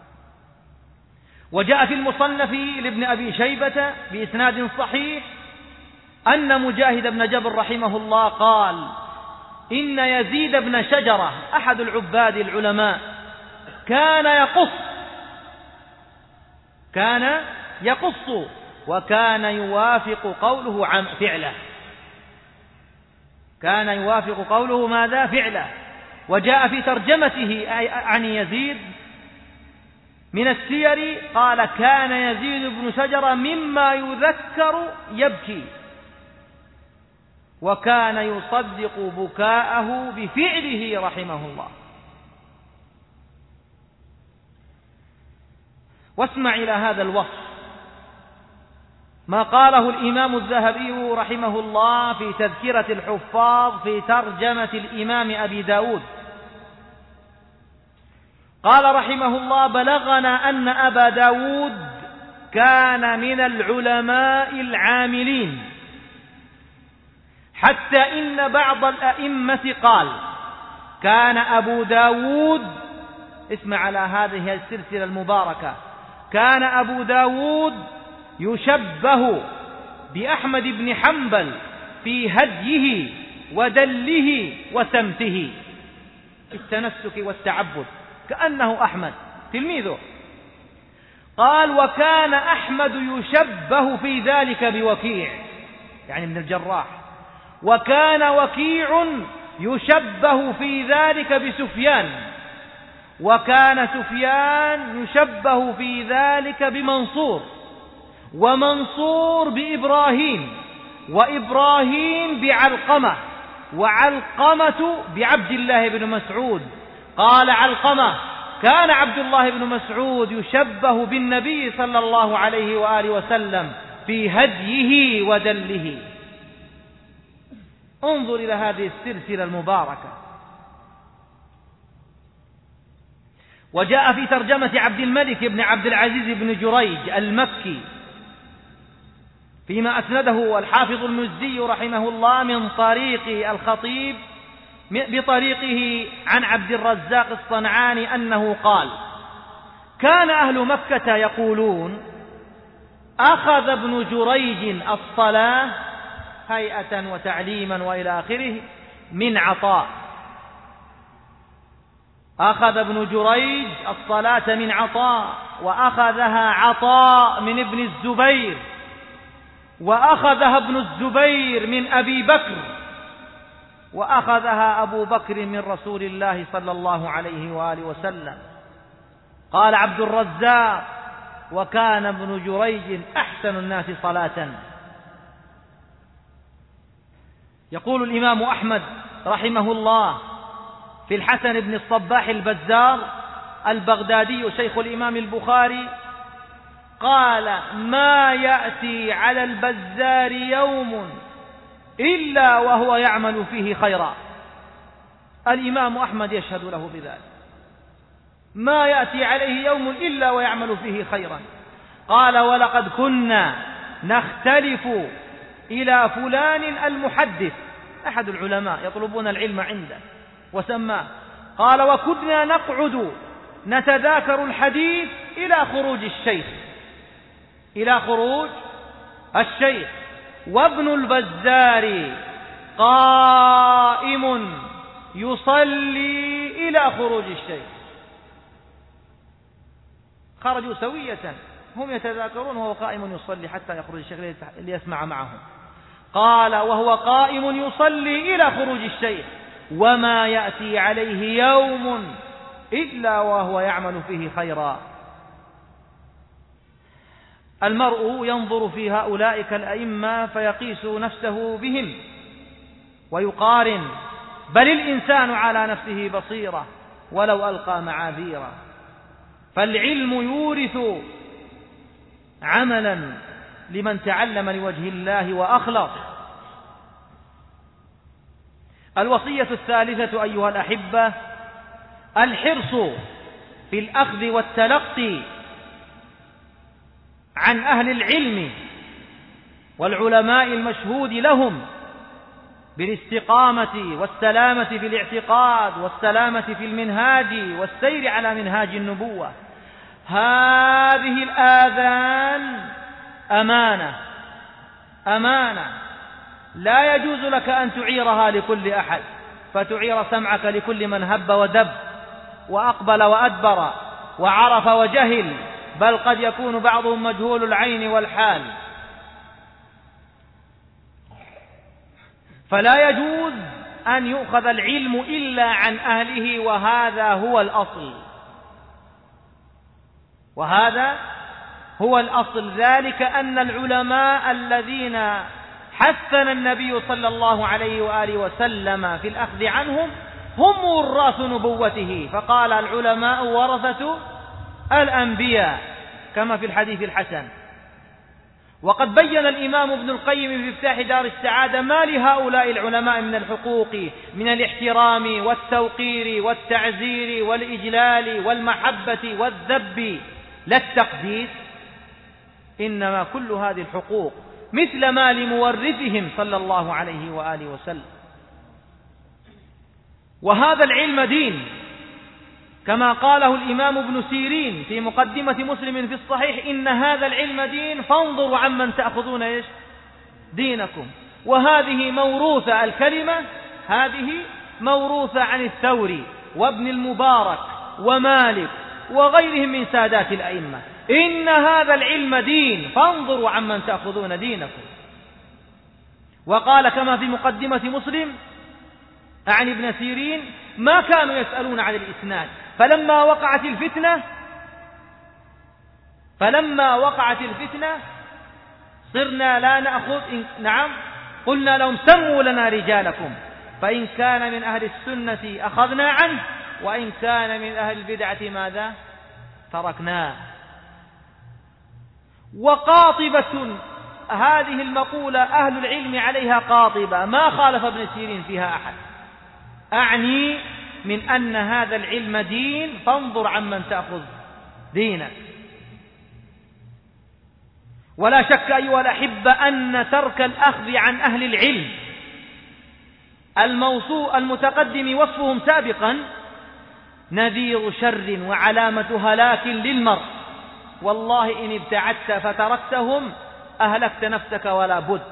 وجاء في المصنف لابن أبي شيبة بإسناد صحيح أن مجاهد بن جبر رحمه الله قال: إن يزيد بن شجرة أحد العباد العلماء كان يقص وكان يوافق قوله فعله، كان يوافق قوله ماذا؟ فعله. وجاء في ترجمته عن يزيد من السير قال: كان يزيد بن شجرة مما يذكر يبكي، وكان يصدق بكاءه بفعله رحمه الله. واسمع إلى هذا الوصف ما قاله الإمام الذهبي رحمه الله في تذكرة الحفاظ في ترجمة الإمام أبي داود. قال رحمه الله: بلغنا أن أبا داود كان من العلماء العاملين، حتى إن بعض الأئمة قال: كان أبو داود، اسمع على هذه السلسلة المباركة، كان أبو داود يشبه بأحمد بن حنبل في هديه ودله وسمته في التنسك والتعبد، كأنه أحمد تلميذه. قال وكان أحمد يشبه في ذلك بوكيع، يعني من الجراح، وكان وكيع يشبه في ذلك بسفيان، وكان سفيان يشبه في ذلك بمنصور، ومنصور بإبراهيم، وإبراهيم بعلقمة، وعلقمة بعبد الله بن مسعود. قال علقمة كان عبد الله بن مسعود يشبه بالنبي صلى الله عليه وآله وسلم في هديه ودله. انظر إلى هذه السلسلة المباركة. وجاء في ترجمة عبد الملك بن عبد العزيز بن جريج المكي فيما أسنده الحافظ المزي رحمه الله من طريق الخطيب بطريقه عن عبد الرزاق الصنعاني أنه قال: كان أهل مكة يقولون أخذ ابن جريج الصلاة هيئة وتعليما وإلى آخره من عطاء. أخذ ابن جريج الصلاة من عطاء، وأخذها عطاء من ابن الزبير، وأخذها ابن الزبير من أبي بكر، وأخذها أبو بكر من رسول الله صلى الله عليه وآله وسلم. قال عبد الرزاق: وكان ابن جريج أحسن الناس صلاة. يقول الإمام أحمد رحمه الله في الحسن بن الصباح البزار البغدادي شيخ الإمام البخاري، قال: ما يأتي على البزار يوم إلا وهو يعمل فيه خيرا. الإمام أحمد يشهد له بذلك، ما يأتي عليه يوم إلا ويعمل فيه خيرا. قال: ولقد كنا نختلف إلى فلان المحدث، أحد العلماء يطلبون العلم عنده وسماه. قال: وكنا نقعد نتذاكر الحديث إلى خروج الشيخ، إلى خروج الشيخ، وابن البزار قائم يصلي إلى خروج الشيخ. خرجوا سوية، هم يتذاكرون وهو قائم يصلي حتى يخرج الشيخ ليسمع معهم. قال: وهو قائم يصلي إلى خروج الشيخ، وما يأتي عليه يوم إلا وهو يعمل فيه خيرا. المرء ينظر في هؤلاء الأئمة فيقيس نفسه بهم ويقارن، بل الإنسان على نفسه بصيرة ولو ألقى معاذيره. فالعلم يورث عملا لمن تعلم لوجه الله وأخلص. الوصية الثالثة أيها الأحبة: الحرص في الأخذ والتلقي عن أهل العلم والعلماء المشهود لهم بالاستقامة والسلامة في الاعتقاد والسلامة في المنهاج والسير على منهاج النبوة. هذه الآذان أمانة لا يجوز لك أن تعيرها لكل أحد، فتعير سمعك لكل من هب ودب وأقبل وأدبر وعرف وجهل، بل قد يكون بعضهم مجهول العين والحال. فلا يجوز أن يؤخذ العلم إلا عن أهله، وهذا هو الأصل، وهذا هو الأصل. ذلك أن العلماء الذين حثنا النبي صلى الله عليه وآله وسلم في الأخذ عنهم هم وراث نبوته، فقال: العلماء ورثة الأنبياء، كما في الحديث الحسن. وقد بين الإمام ابن القيم في مفتاح دار السعادة ما لهؤلاء العلماء من الحقوق، من الاحترام والتوقير والتعزير والإجلال والمحبة والذب، لا التقديس، إنما كل هذه الحقوق مثل ما لمورثهم صلى الله عليه وآله وسلم. وهذا العلم دين، كما قاله الإمام ابن سيرين في مقدمة مسلم في الصحيح: إن هذا العلم دين فانظروا عمن تأخذون دينكم. وهذه موروثة، الكلمة هذه موروثة عن الثوري وابن المبارك ومالك وغيرهم من سادات الأئمة: إن هذا العلم دين فانظروا عمن تأخذون دينكم. وقال كما في مقدمة مسلم عن ابن سيرين: ما كانوا يسألون عن الإسناد، فلما وقعت الفتنة صرنا لا نأخذ. قلنا لهم: سموا لنا رجالكم، فإن كان من أهل السنة أخذنا عنه، وإن كان من أهل البدعة ماذا؟ تركناه. وقاطبة هذه المقولة أهل العلم عليها قاطبة، ما خالف ابن سيرين فيها أحد. أعني من أن هذا العلم دين، فانظر عمن تأخذ دينك. ولا شك أيها الأحبة أن ترك الأخذ عن أهل العلم المتقدم وصفهم سابقا نذير شر وعلامة هلاك للمرء، والله إن ابتعدت فتركتهم أهلكت نفسك ولا بد.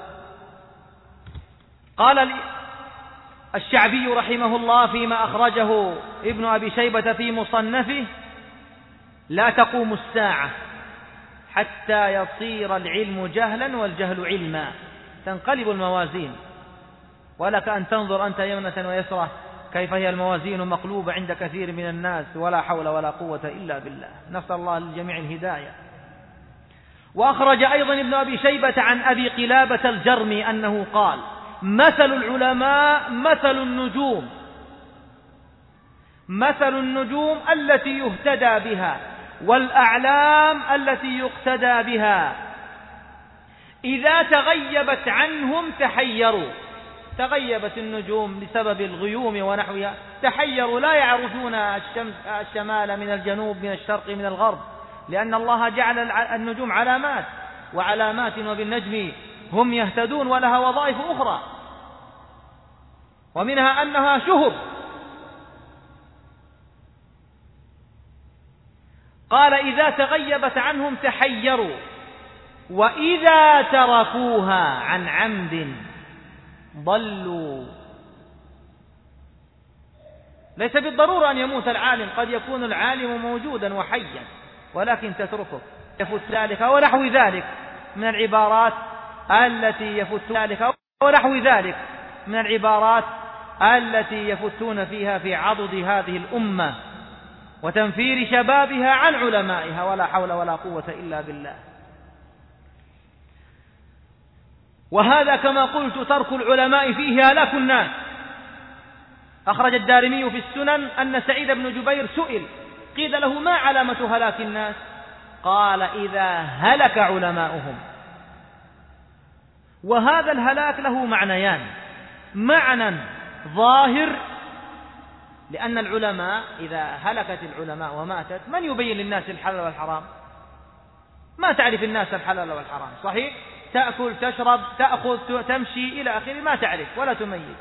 قال الشعبي رحمه الله فيما أخرجه ابن أبي شيبة في مصنفه: لا تقوم الساعة حتى يصير العلم جهلا والجهل علما، تنقلب الموازين. ولك أن تنظر أنت يمنة ويسرة كيف هي الموازين مقلوبة عند كثير من الناس، ولا حول ولا قوة إلا بالله، نسأل الله للجميع الهداية. وأخرج أيضا ابن أبي شيبة عن أبي قلابة الجرمي أنه قال: مثل العلماء مثل النجوم التي يهتدى بها، والأعلام التي يقتدى بها، إذا تغيبت عنهم تحيروا. تغيبت النجوم بسبب الغيوم ونحوها، تحيروا، لا يعرفون الشمال من الجنوب، من الشرق من الغرب، لأن الله جعل النجوم علامات وبالنجم هم يهتدون، ولها وظائف أخرى، ومنها أنها شهب. قال: إذا تغيبت عنهم تحيروا، وإذا تركوها عن عمد ضلوا. ليس بالضرورة أن يموت العالم، قد يكون العالم موجودا وحيا ولكن تتركه يفوت ذلك ونحو ذلك من العبارات التي يفتون فيها في عضد هذه الأمة وتنفير شبابها عن علمائها، ولا حول ولا قوة إلا بالله. وهذا كما قلت ترك العلماء فيه هلاك الناس. أخرج الدارمي في السنن أن سعيد بن جبير سئل، قيل له: ما علامة هلاك الناس؟ قال: إذا هلك علماؤهم. وهذا الهلاك له معنيان: معنى ظاهر، لأن العلماء إذا هلكت العلماء وماتت، من يبين للناس الحلال والحرام؟ ما تعرف الناس الحلال والحرام، صحيح؟ تأكل، تشرب، تأخذ، تمشي إلى آخره، ما تعرف ولا تميز.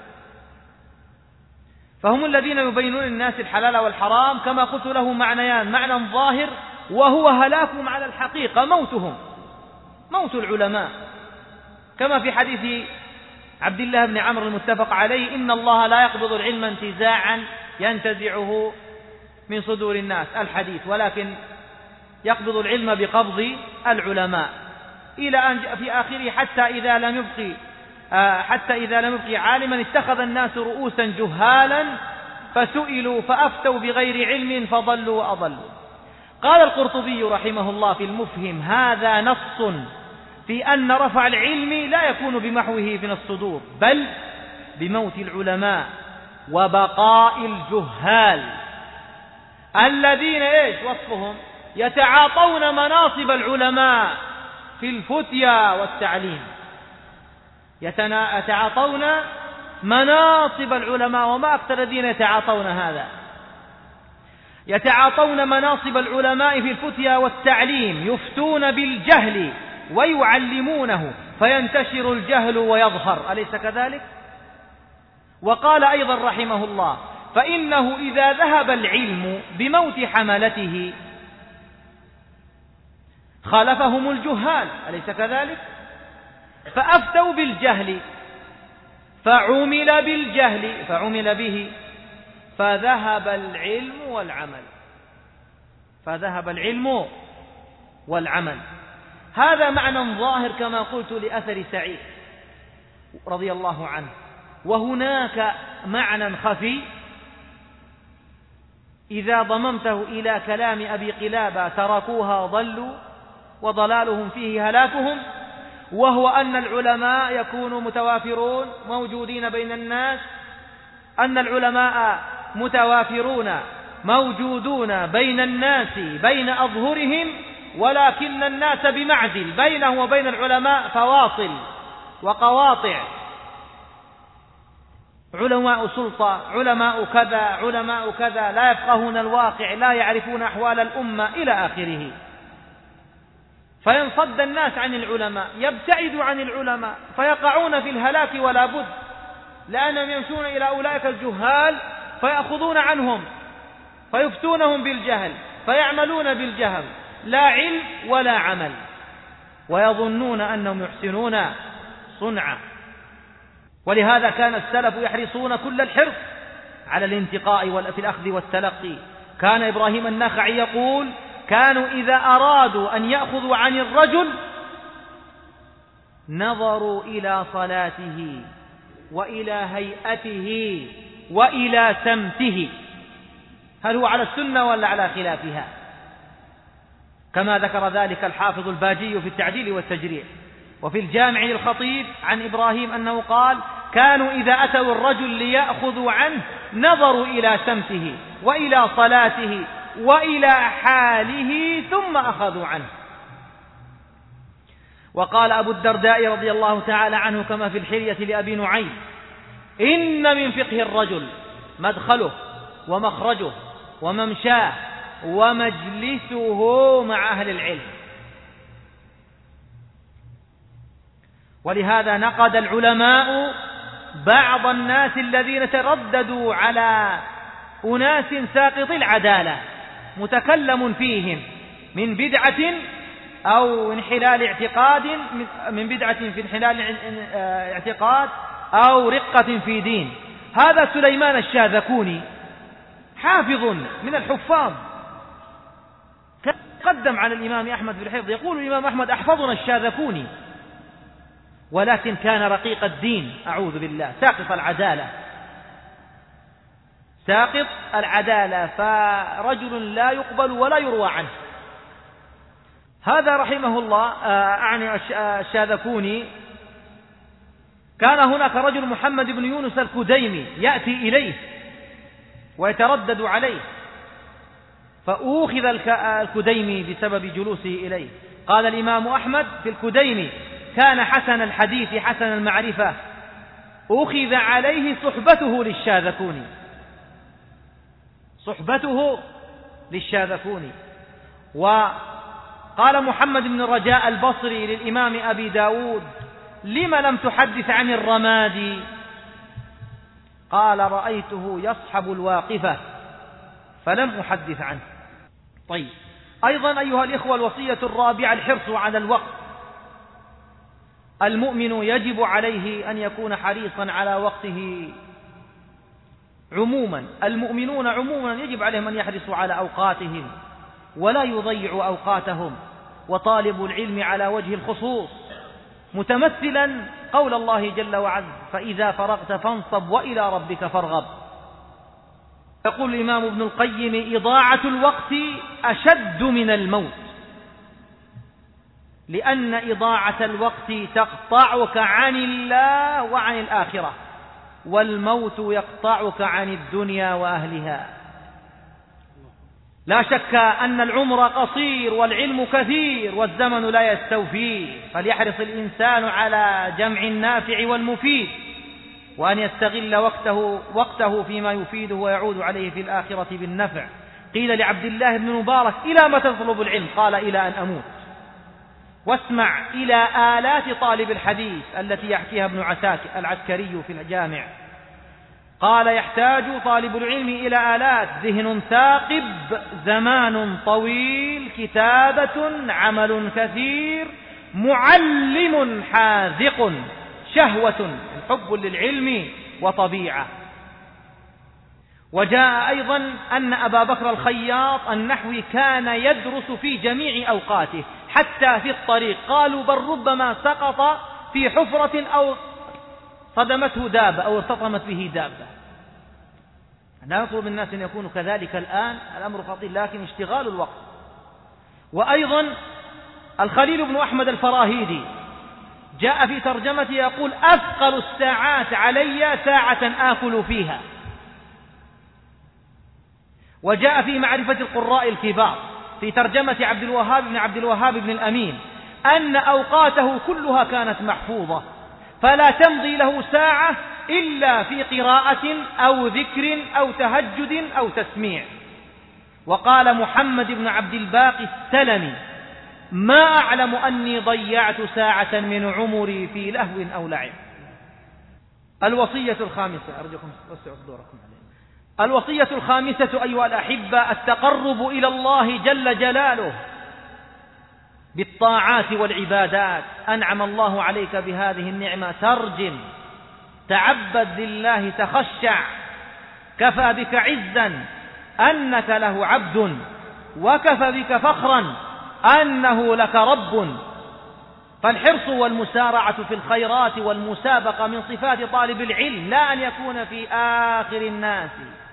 فهم الذين يبينون للناس الحلال والحرام. كما قلت له معنيان: معنى ظاهر وهو هلاكهم على الحقيقة، موت العلماء، كما في حديث عبد الله بن عمرو المتفق عليه: إن الله لا يقبض العلم انتزاعا ينتزعه من صدور الناس، الحديث، ولكن يقبض العلم بقبض العلماء، إلى أن في آخره: حتى إذا لم يبقي عالما اتخذ الناس رؤوسا جهالا فسئلوا فأفتوا بغير علم فضلوا وأضلوا. قال القرطبي رحمه الله في المفهم: هذا نص في أن رفع العلم لا يكون بمحوه من الصدور، بل بموت العلماء وبقاء الجهال الذين وصفهم يتعاطون مناصب العلماء في الفتيا والتعليم. يتعاطون مناصب العلماء، وما أكثر الذين يتعاطون هذا. يتعاطون مناصب العلماء في الفتيا والتعليم، يفتون بالجهل ويعلمونه فينتشر الجهل ويظهر، أليس كذلك؟ وقال أيضا رحمه الله: فإنه إذا ذهب العلم بموت حملته خالفهم الجهال، أليس كذلك؟ فأفتوا بالجهل فعمل به فذهب العلم والعمل. فذهب العلم والعمل. هذا معنى ظاهر كما قلت لأثر سعيد رضي الله عنه. وهناك معنى خفي إذا ضممته إلى كلام أبي قلابة تركوها ضلوا وضلالهم فيه هلاكهم، وهو أن العلماء يكونوا متوافرون موجودين بين الناس، أن العلماء متوافرون موجودون بين الناس بين أظهرهم، ولكن الناس بمعزل بينه وبين العلماء فواصل وقواطع، علماء سلطة، علماء كذا، علماء كذا، لا يفقهون الواقع، لا يعرفون أحوال الأمة إلى آخره. فينصد الناس عن العلماء، يبتعدوا عن العلماء، فيقعون في الهلاك ولا بد، لأنهم يمشون إلى أولئك الجهال فيأخذون عنهم فيفتونهم بالجهل فيعملون بالجهل، لا علم ولا عمل، ويظنون أنهم يحسنون صنعا. ولهذا كان السلف يحرصون كل الحرص على الانتقاء في الأخذ والتلقي. كان إبراهيم النخعي يقول: كانوا إذا أرادوا أن يأخذوا عن الرجل نظروا إلى صلاته وإلى هيئته وإلى سمته، هل هو على السنة ولا على خلافها؟ كما ذكر ذلك الحافظ الباجي في التعديل والتجريع. وفي الجامع للخطيب عن إبراهيم أنه قال: كانوا إذا أتوا الرجل ليأخذوا عنه نظروا إلى سمته وإلى صلاته وإلى حاله ثم أخذوا عنه. وقال أبو الدرداء رضي الله تعالى عنه كما في الحلية لأبي نعيم: إن من فقه الرجل مدخله ومخرجه وممشاه ومجلسه مع أهل العلم. ولهذا نقد العلماء بعض الناس الذين ترددوا على أناس ساقط العدالة متكلم فيهم من بدعة أو انحلال اعتقاد، من بدعة في انحلال اعتقاد أو رقة في دين. هذا سليمان الشاذكوني حافظ من الحفاظ، قدم على الإمام أحمد في الحفظ، يقول الإمام أحمد: أحفظنا الشاذكوني، ولكن كان رقيق الدين، أعوذ بالله، ساقط العدالة، ساقط العدالة، فرجل لا يقبل ولا يروى عنه. هذا رحمه الله أعني الشاذكوني. كان هناك رجل محمد بن يونس الكديمي يأتي إليه ويتردد عليه، فأوخذ الكديمي بسبب جلوسه إليه. قال الإمام أحمد في الكديمي: كان حسن الحديث حسن المعرفة، أخذ عليه صحبته للشاذكوني، صحبته للشاذكوني. وقال محمد بن الرجاء البصري للإمام أبي داود: لم لم تحدث عن الرمادي؟ قال: رأيته يصحب الواقفة فلم أحدث عنه. طيب، أيضا أيها الإخوة، الوصية الرابعة الحرص على الوقت. المؤمن يجب عليه أن يكون حريصا على وقته عموما. المؤمنون عموما يجب عليهم أن يحرصوا على أوقاتهم ولا يضيعوا أوقاتهم، وطالب العلم على وجه الخصوص، متمثلا قول الله جل وعلا: فإذا فرغت فانصب وإلى ربك فارغب. يقول الإمام ابن القيم: إضاعة الوقت أشد من الموت، لأن إضاعة الوقت تقطعك عن الله وعن الآخرة، والموت يقطعك عن الدنيا وأهلها. لا شك أن العمر قصير والعلم كثير والزمن لا يستوفيه، فليحرص الإنسان على جمع النافع والمفيد، وأن يستغل وقته فيما يفيده ويعود عليه في الآخرة بالنفع. قيل لعبد الله بن مبارك: إلى متى تطلب العلم؟ قال: إلى أن أموت. واسمع إلى آلات طالب الحديث التي يحكيها ابن العسكري في الجامع. قال: يحتاج طالب العلم إلى آلات: ذهن ثاقب، زمان طويل، كتابة، عمل كثير، معلم حاذق، شهوة، حب للعلم، وطبيعة. وجاء أيضا أن أبا بكر الخياط النحوي كان يدرس في جميع أوقاته حتى في الطريق، قالوا بل ربما سقط في حفرة أو صدمته دابة أو ارتطمت به دابة. لا نطلب الناس أن يكونوا كذلك الآن، الأمر خطير، لكن اشتغال الوقت. وأيضا الخليل بن أحمد الفراهيدي جاء في ترجمته يقول أثقل الساعات علي ساعة آكل فيها. وجاء في معرفة القراء الكبار في ترجمة عبد الوهاب بن الأمين أن أوقاته كلها كانت محفوظة، فلا تمضي له ساعة إلا في قراءة أو ذكر أو تهجد أو تسميع. وقال محمد بن عبد الباقي السلمي ما أعلم أني ضيعت ساعة من عمري في لهو أو لعب. الوصية الخامسة، أرجوكم وسعوا صدوركم عليه. الوصية الخامسة أيها الأحبة التقرب إلى الله جل جلاله بالطاعات والعبادات. أنعم الله عليك بهذه النعمة، ترجم، تعبد لله، تخشع، كفى بك عزا أنك له عبد، وكفى بك فخرا أنه لك رب. فالحرص والمسارعة في الخيرات والمسابقة من صفات طالب العلم، لا أن يكون في آخر الناس.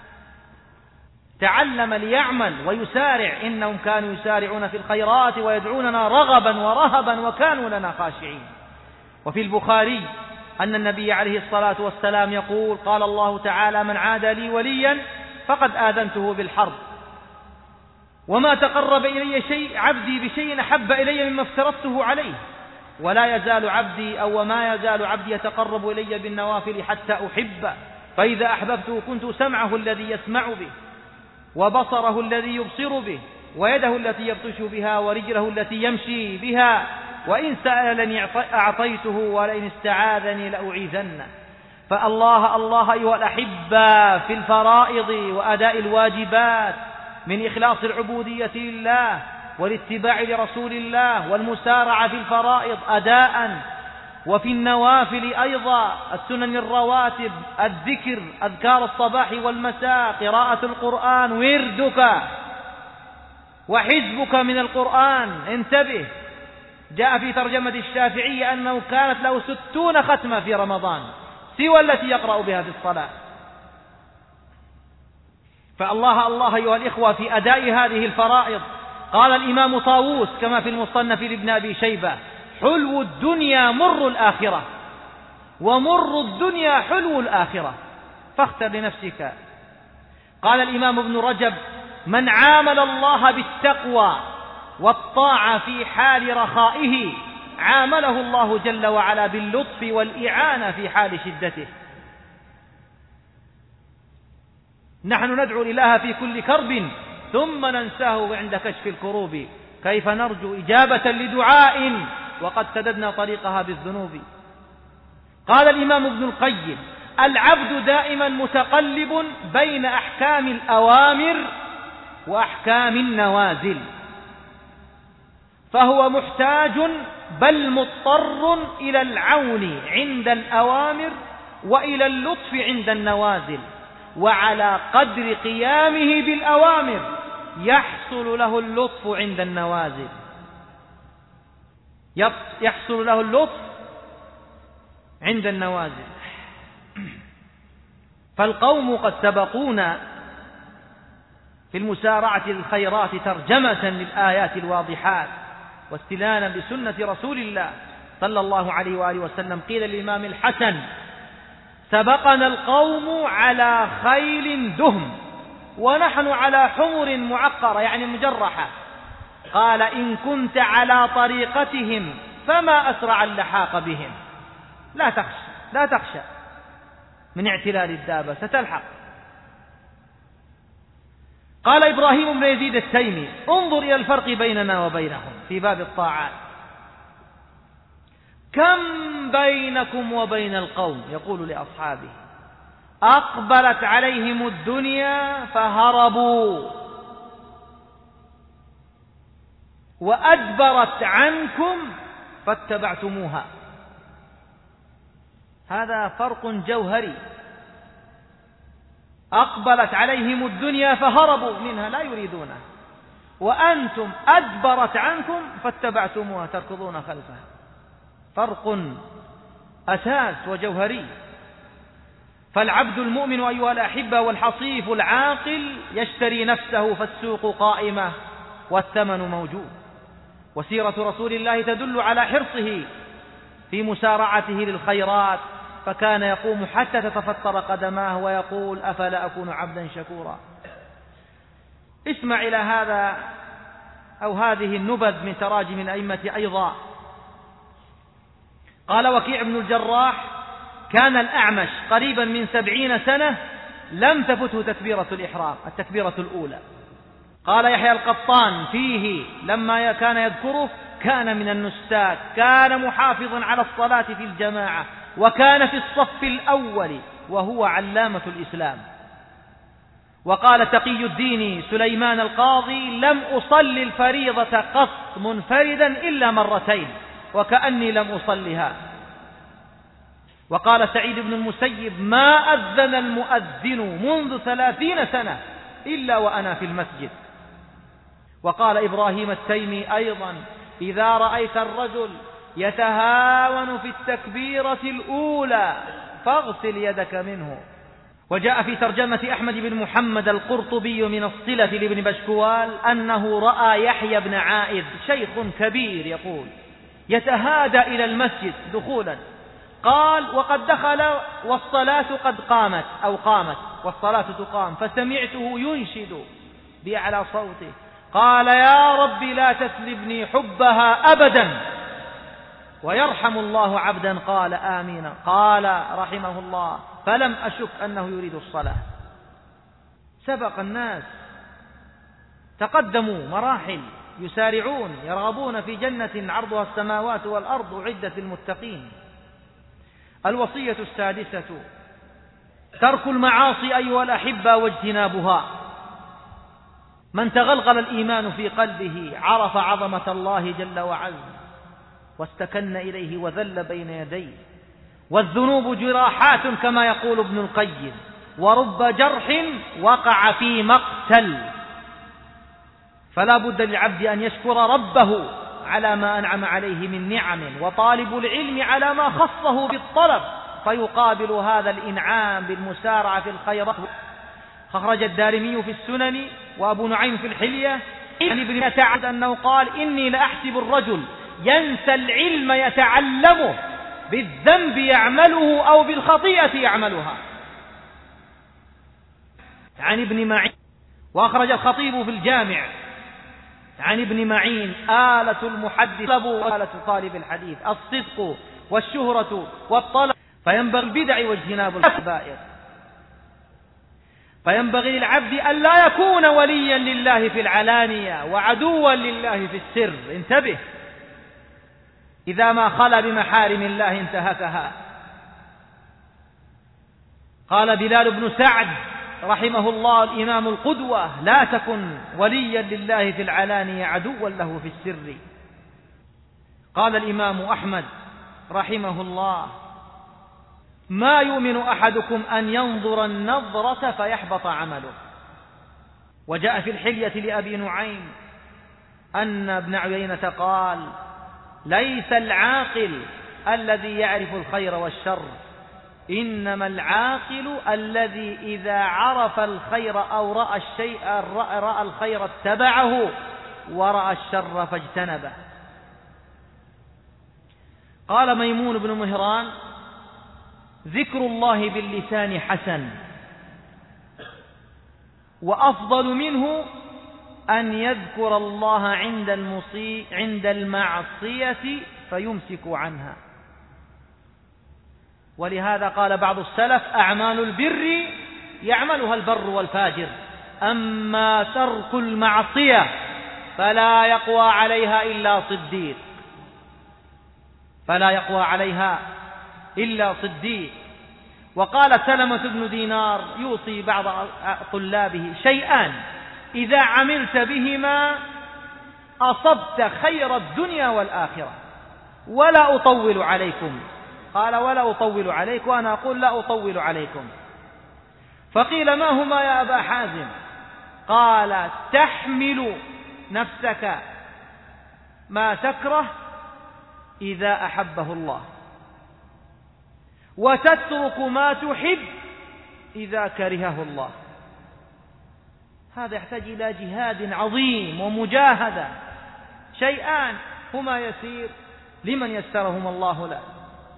تعلم ليعمل ويسارع، إنهم كانوا يسارعون في الخيرات ويدعوننا رغبا ورهبا وكانوا لنا خاشعين. وفي البخاري أن النبي عليه الصلاة والسلام يقول قال الله تعالى من عادى لي وليا فقد آذنته بالحرب، وما تقرب إلي عبدي بشيء أحب إلي مما افترضته عليه، ولا يزال عبدي أو وما يزال عبدي يتقرب إلي بالنوافل حتى أحبه، فإذا أحببته كنت سمعه الذي يسمع به، وبصره الذي يبصر به، ويده التي يبطش بها، ورجله التي يمشي بها، وإن سألني أعطيته، ولئن استعاذني لأعيذنه. فالله الله أيها الأحبة في الفرائض وأداء الواجبات من إخلاص العبودية لله والاتباع لرسول الله والمسارعة في الفرائض أداء، وفي النوافل أيضا السنن الرواتب، الذكر، أذكار الصباح والمساء، قراءة القرآن، وردك وحزبك من القرآن. انتبه، جاء في ترجمة الشافعي أنه كانت له 60 ختمة في رمضان سوى التي يقرأ بها في الصلاة. فالله الله أيها الإخوة في أداء هذه الفرائض. قال الإمام طاووس كما في المصنف لابن أبي شيبة حلو الدنيا مر الآخرة، ومر الدنيا حلو الآخرة، فاختر لنفسك. قال الإمام ابن رجب من عامل الله بالتقوى والطاعة في حال رخائه عامله الله جل وعلا باللطف والإعانة في حال شدته. نحن ندعو الإله في كل كرب ثم ننساه عند كشف الكروب، كيف نرجو إجابة لدعاء وقد سددنا طريقها بالذنوب. قال الإمام ابن القيم العبد دائما متقلب بين أحكام الأوامر وأحكام النوازل، فهو محتاج بل مضطر إلى العون عند الأوامر وإلى اللطف عند النوازل، وعلى قدر قيامه بالأوامر يحصل له اللطف عند النوازل. يحصل له اللطف عند النوازل. فالقوم قد سبقونا في المسارعة للخيرات ترجمة للآيات الواضحات واستلانا بسنة رسول الله صلى الله عليه وآله وسلم. قيل للإمام الحسن سبقنا القوم على خيل دهم ونحن على حمر معقرة يعني مجرحة. قال إن كنت على طريقتهم فما أسرع اللحاق بهم. لا تخشى من اعتلال الدابة، ستلحق. قال إبراهيم بن يزيد التيمي انظر إلى الفرق بيننا وبينهم في باب الطاعات. كم بينكم وبين القوم، يقول لأصحابه، أقبلت عليهم الدنيا فهربوا، وأدبرت عنكم فاتبعتموها. هذا فرق جوهري. أقبلت عليهم الدنيا فهربوا منها لا يريدونها، وأنتم أدبرت عنكم فاتبعتموها تركضون خلفها. فرق أساس وجوهري. فالعبد المؤمن أيها الأحبة والحصيف العاقل يشتري نفسه فالسوق قائمة والثمن موجود. وسيرة رسول الله تدل على حرصه في مسارعته للخيرات، فكان يقوم حتى تتفطر قدماه ويقول أفلا أكون عبدا شكورا. اسمع إلى هذا أو هذه النبذ من تراجم الأئمة أيضا. قال وكيع بن الجراح كان الأعمش قريبا من 70 سنة لم تفته تكبيرة الإحرام، التكبيرة الأولى. قال يحيى القطان فيه لما كان يذكره كان من النساك، كان محافظا على الصلاة في الجماعة، وكان في الصف الأول، وهو علامة الإسلام. وقال تقي الدين سليمان القاضي لم أصلي الفريضة قط منفردا إلا مرتين وكأني لم أصلها. وقال سعيد بن المسيب ما أذن المؤذن منذ 30 سنة إلا وأنا في المسجد. وقال إبراهيم التيمي أيضا إذا رأيت الرجل يتهاون في التكبيرة الأولى فاغسل يدك منه. وجاء في ترجمة أحمد بن محمد القرطبي من الصلة لابن بشكوال أنه رأى يحيى بن عائذ شيخ كبير يقول يتهادى إلى المسجد دخولا، قال وقد دخل والصلاة قد قامت أو قامت والصلاة تقام، فسمعته ينشد بأعلى صوته قال يا رب لا تسلبني حبها أبدا، ويرحم الله عبدا قال آمين. قال رحمه الله فلم أشك أنه يريد الصلاة. سبق الناس، تقدموا مراحل، يسارعون يرغبون في جنة عرضها السماوات والأرض أعدت للمتقين. الوصية السادسة ترك المعاصي أيها الأحبة واجتنابها. من تغلغل الإيمان في قلبه عرف عظمة الله جل وعز واستكن إليه وذل بين يديه. والذنوب جراحات كما يقول ابن القيم، ورب جرح وقع في مقتل. فلا بد للعبد أن يشكر ربه على ما أنعم عليه من نعم، وطالب العلم على ما خصه بالطلب، فيقابل هذا الإنعام بالمسارعة في الخيرات. خرج الدارمي في السنن وأبو نعيم في الحلية عن ابن مسعود أنه قال إني لأحسب الرجل ينسى العلم يتعلمه بالذنب يعمله أو بالخطيئة يعملها. عن ابن معين. وأخرج الخطيب في الجامع عن ابن معين آلة المحدث وآلة طالب الحديث الصدق والشهرة والطلب، فينبغي البدع واجتناب الكبائر. فينبغي للعبد أن لا يكون وليا لله في العلانية وعدوا لله في السر. انتبه، إذا ما خلا بمحارم الله انتهكها. قال بلال بن سعد رحمه الله الإمام القدوة لا تكن وليا لله في العلانية عدوا له في السر. قال الإمام أحمد رحمه الله ما يؤمن أحدكم أن ينظر النظرة فيحبط عمله. وجاء في الحلية لأبي نعيم أن ابن عيينة قال ليس العاقل الذي يعرف الخير والشر، إنما العاقل الذي إذا عرف الخير أو رأى الشيء رأى الخير اتبعه ورأى الشر فاجتنبه. قال ميمون بن مهران ذكر الله باللسان حسن، وأفضل منه أن يذكر الله عند المعصية فيمسك عنها. ولهذا قال بعض السلف أعمال البر يعملها البر والفاجر، أما ترك المعصية فلا يقوى عليها إلا صديق، فلا يقوى عليها إلا صديق. وقال سلمة بن دينار يوصي بعض طلابه شيئان إذا عملت بهما أصبت خير الدنيا والآخرة ولا أطول عليكم. قال ولا أطول عليكم، وأنا أقول لا أطول عليكم. فقيل ما هما يا أبا حازم؟ قال تحمل نفسك ما تكره إذا أحبه الله، وتترك ما تحب إذا كرهه الله. هذا يحتاج إلى جهاد عظيم ومجاهدة، شيئان هما يسير لمن يسرهما الله له.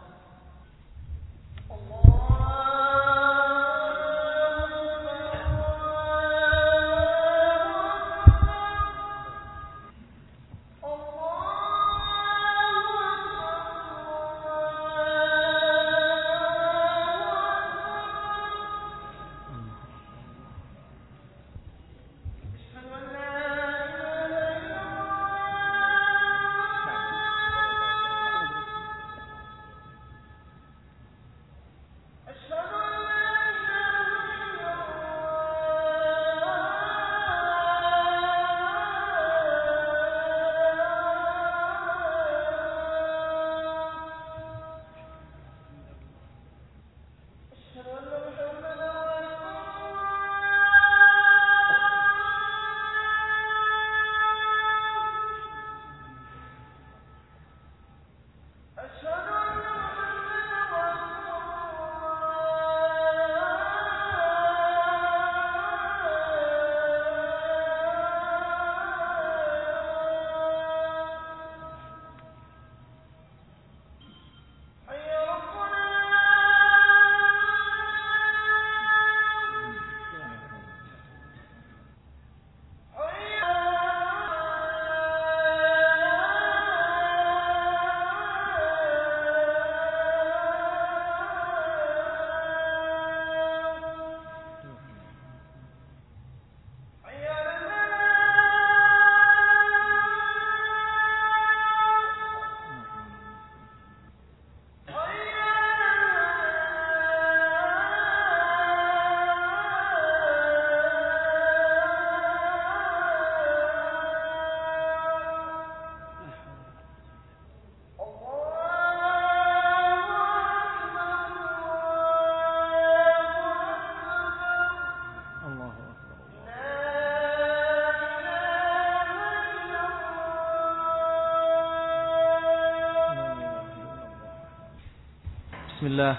بسم الله.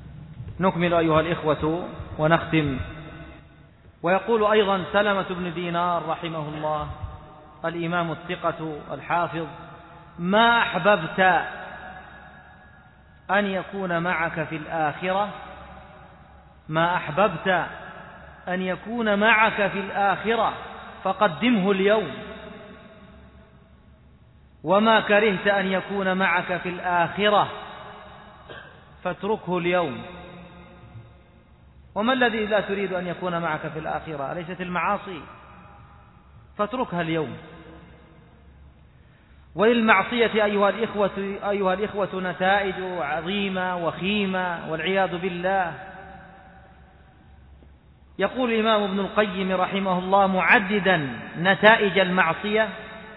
نكمل أيها الإخوة ونختم. ويقول أيضا سلمة بن دينار رحمه الله الإمام الثقة الحافظ: ما أحببت أن يكون معك في الآخرة، ما أحببت أن يكون معك في الآخرة فقدمه اليوم، وما كرهت أن يكون معك في الآخرة فاتركه اليوم. وما الذي لا تريد أن يكون معك في الآخرة؟ أليست المعاصي؟ فاتركها اليوم. وللمعصية أيها الإخوة نتائج عظيمة وخيمة والعياذ بالله. يقول الإمام ابن القيم رحمه الله معددا نتائج المعصية،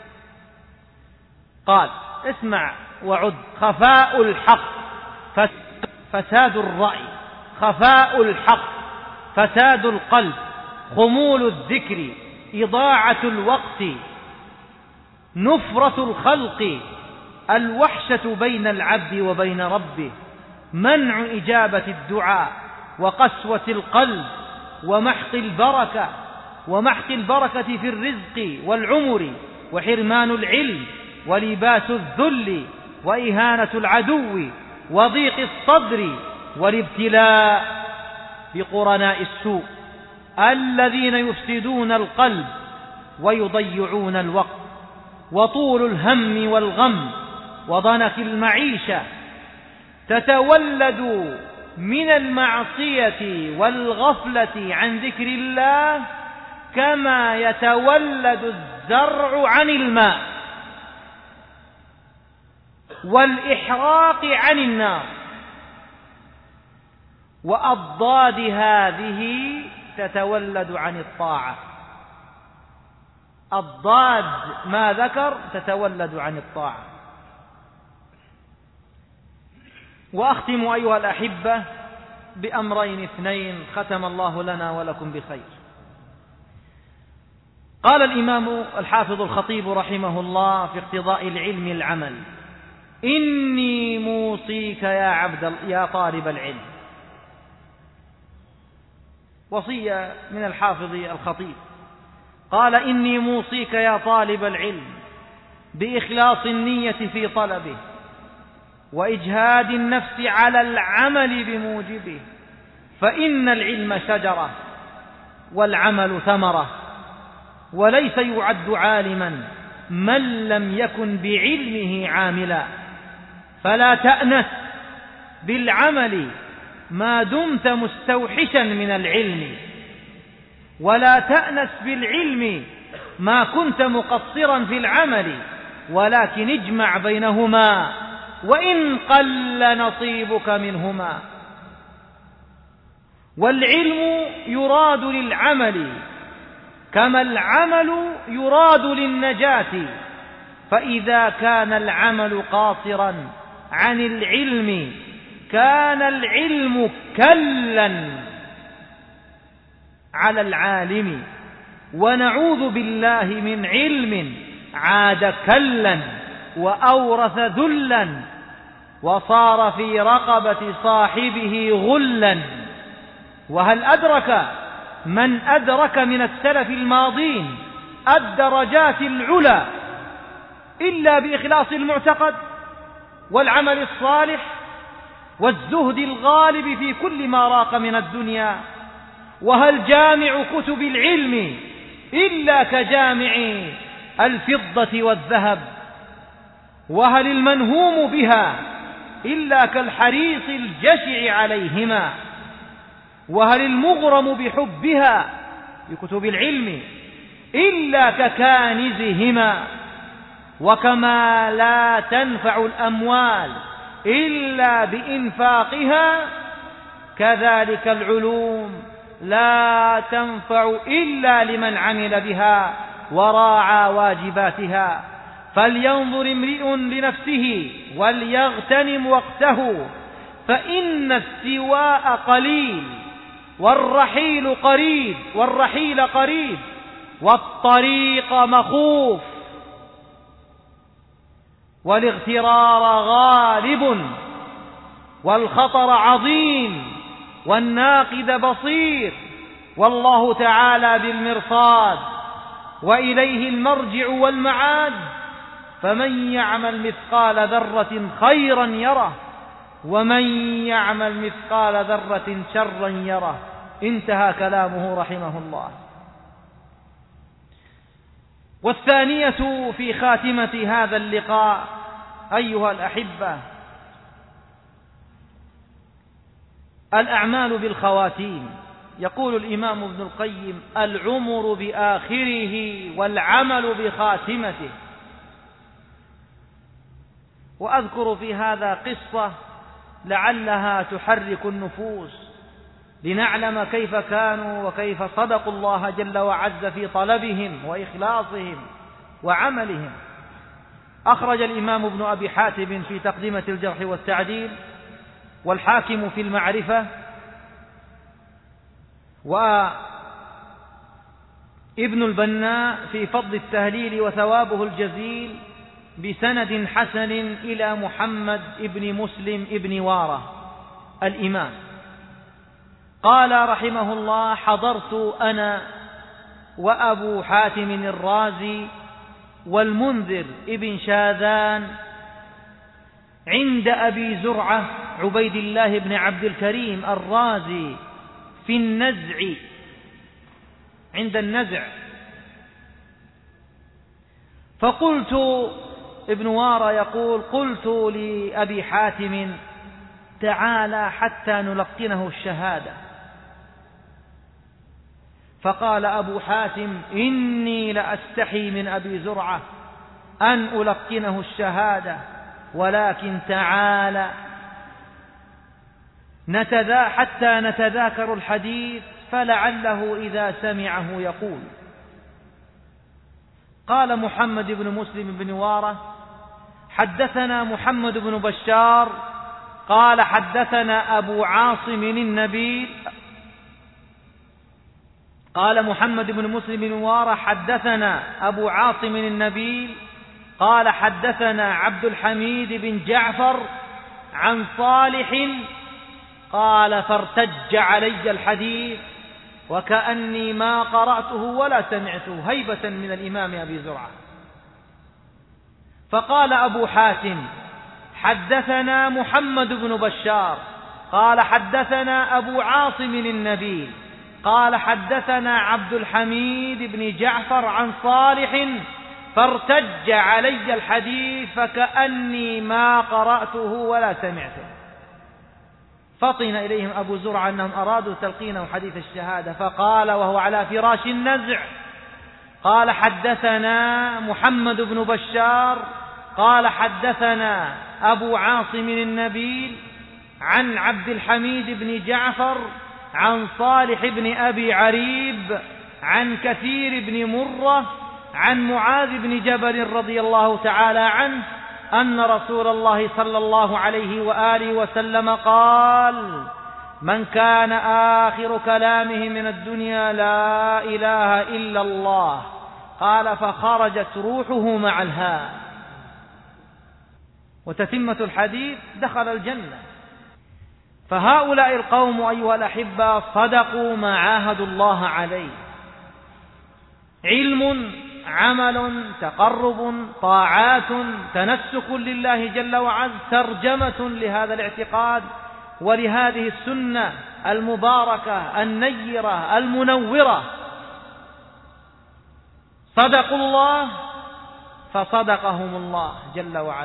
قال: اسمع وعد: خفاء الحق فساد الرأي، خفاء الحق فساد القلب، خمول الذكر، إضاعة الوقت، نفرة الخلق، الوحشة بين العبد وبين ربه، منع إجابة الدعاء، وقسوة القلب، ومحق البركة في الرزق والعمر، وحرمان العلم، ولباس الذل، وإهانة العدو، وضيق الصدر، والابتلاء بقرناء السوء الذين يفسدون القلب ويضيعون الوقت، وطول الهم والغم، وضنك المعيشة. تتولد من المعصية والغفلة عن ذكر الله كما يتولد الزرع عن الماء والإحراق عن النار. وأضداد هذه تتولد عن الطاعة، أضداد ما ذكر تتولد عن الطاعة. وأختم أيها الأحبة بأمرين اثنين ختم الله لنا ولكم بخير. قال الإمام الحافظ الخطيب رحمه الله في اقتضاء العلم العمل: إني موصيك يا طالب العلم. وصية من الحافظ الخطيب، قال: إني موصيك يا طالب العلم بإخلاص النية في طلبه، وإجهاد النفس على العمل بموجبه، فإن العلم شجرة والعمل ثمرة، وليس يعد عالما من لم يكن بعلمه عاملا، فلا تأنس بالعمل ما دمت مستوحشا من العلم، ولا تأنس بالعلم ما كنت مقصرا في العمل، ولكن اجمع بينهما وإن قل نصيبك منهما. والعلم يراد للعمل كما العمل يراد للنجاة، فإذا كان العمل قاصرا عن العلم كان العلم كلا على العالم، ونعوذ بالله من علم عاد كلا وأورث ذلا وصار في رقبة صاحبه غلا. وهل أدرك من أدرك من السلف الماضين الدرجات العلى إلا بإخلاص المعتقد والعمل الصالح والزهد الغالب في كل ما راق من الدنيا؟ وهل جامع كتب العلم إلا كجامع الفضة والذهب؟ وهل المنهوم بها إلا كالحريص الجشع عليهما؟ وهل المغرم بحبها بكتب العلم إلا ككانزهما؟ وكما لا تنفع الأموال إلا بإنفاقها، كذلك العلوم لا تنفع إلا لمن عمل بها وراعى واجباتها. فلينظر امرئ لنفسه وليغتنم وقته، فإن السواء قليل والرحيل قريب والطريق مخوف، والاغترار غالب والخطر عظيم والناقد بصير، والله تعالى بالمرصاد وإليه المرجع والمعاد. فمن يعمل مثقال ذرة خيرا يره، ومن يعمل مثقال ذرة شرا يره. انتهى كلامه رحمه الله. والثانية في خاتمة هذا اللقاء أيها الأحبة الأعمال بالخواتيم. يقول الإمام ابن القيم: العمر بآخره والعمل بخاتمته. وأذكر في هذا قصة لعلها تحرك النفوس لنعلم كيف كانوا وكيف صدقوا الله جل وعز في طلبهم وإخلاصهم وعملهم. أخرج الإمام ابن أبي حاتم في تقدمة الجرح والتعديل، والحاكم في المعرفة، وابن البناء في فضل التهليل وثوابه الجزيل بسند حسن إلى محمد ابن مسلم ابن وارة الإمام. قال رحمه الله: حضرت أنا وأبو حاتم الرازي والمنذر ابن شاذان عند أبي زرعة عبيد الله بن عبد الكريم الرازي في النزع، عند النزع. فقلت، ابن وارى يقول: قلت لأبي حاتم: تعالى حتى نلقنه الشهادة. فقال أبو حاتم: إني لأستحي من أبي زرعة أن ألقنه الشهادة، ولكن تعالى حتى نتذاكر الحديث، فلعله إذا سمعه يقول. قال محمد بن مسلم بن وارة: حدثنا محمد بن بشار قال حدثنا أبو عاصم النبيل قال محمد بن مسلم بن نوارة حدثنا أبو عاصم النبيل قال حدثنا عبد الحميد بن جعفر عن صالح قال فارتج علي الحديث وكأني ما قرأته ولا سمعته هيبة من الإمام أبي زرعة. فقال أبو حاتم حدثنا محمد بن بشار قال حدثنا أبو عاصم النبيل قال حدثنا عبد الحميد بن جعفر عن صالح فارتج علي الحديث فكأني ما قرأته ولا سمعته. فطن إليهم أبو زرعة أنهم أرادوا تلقينه حديث الشهادة فقال وهو على فراش النزع قال حدثنا محمد بن بشار قال حدثنا أبو عاصم النبيل عن عبد الحميد بن جعفر عن صالح بن أبي عريب عن كثير بن مرة عن معاذ بن جبل رضي الله تعالى عنه أن رسول الله صلى الله عليه وآله وسلم قال من كان آخر كلامه من الدنيا لا إله إلا الله قال فخرجت روحه مع الهاء. وتتمة الحديث دخل الجنة. فهؤلاء القوم أيها الأحبة صدقوا ما عاهدوا الله عليه: علم، عمل، تقرب، طاعات، تنسك لله جل وعز، ترجمة لهذا الاعتقاد ولهذه السنة المباركة النيرة المنورة. صدقوا الله فصدقهم الله جل وعز.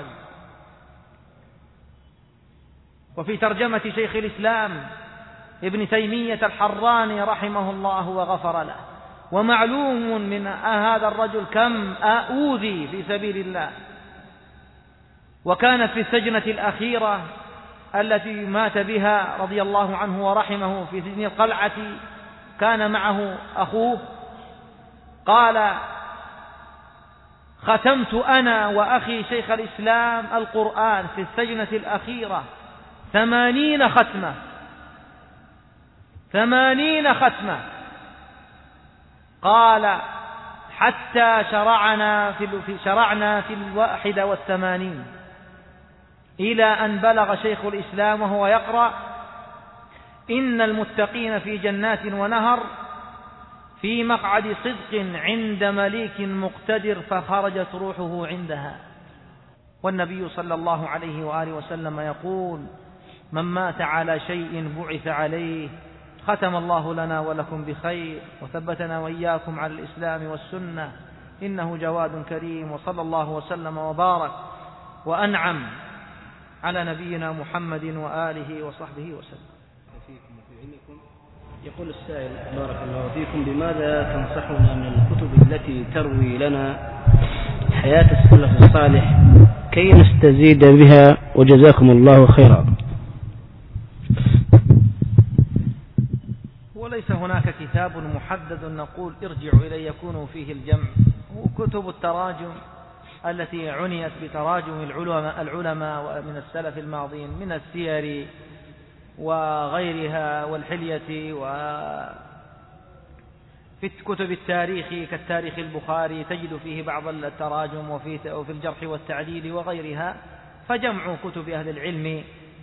وفي ترجمة شيخ الإسلام ابن تيمية الحراني رحمه الله وغفر له، ومعلوم من هذا الرجل كم أوذي في سبيل الله، وكانت في السجنة الأخيرة التي مات بها رضي الله عنه ورحمه في سجن القلعة، كان معه أخوه، قال: ختمت أنا وأخي شيخ الإسلام القرآن في السجنة الأخيرة 80 ختمة، 80 ختمة. قال: حتى شرعنا في 81، إلى أن بلغ شيخ الإسلام وهو يقرأ: إن المتقين في جنات ونهر في مقعد صدق عند مليك مقتدر، فخرجت روحه عندها. والنبي صلى الله عليه وآله وسلم يقول: من مات على شيء بعث عليه. ختم الله لنا ولكم بخير، وثبتنا وإياكم على الإسلام والسنة، إنه جواد كريم. وصلى الله وسلم وبارك وأنعم على نبينا محمد وآله وصحبه وسلم. يقول السائل: بارك الله فيكم، بماذا تنصحنا من الكتب التي تروي لنا حياة السلف الصالح كي نستزيد بها، وجزاكم الله خيرا؟ وليس هناك كتاب محدد نقول ارجعوا إليه يكون فيه الجمع. وكتب التراجم التي عنيت بتراجم العلماء من السلف الماضين من السير وغيرها والحلية، وفي كتب التاريخ كالتاريخ البخاري تجد فيه بعض التراجم، وفي الجرح والتعديل وغيرها. فجمع كتب أهل العلم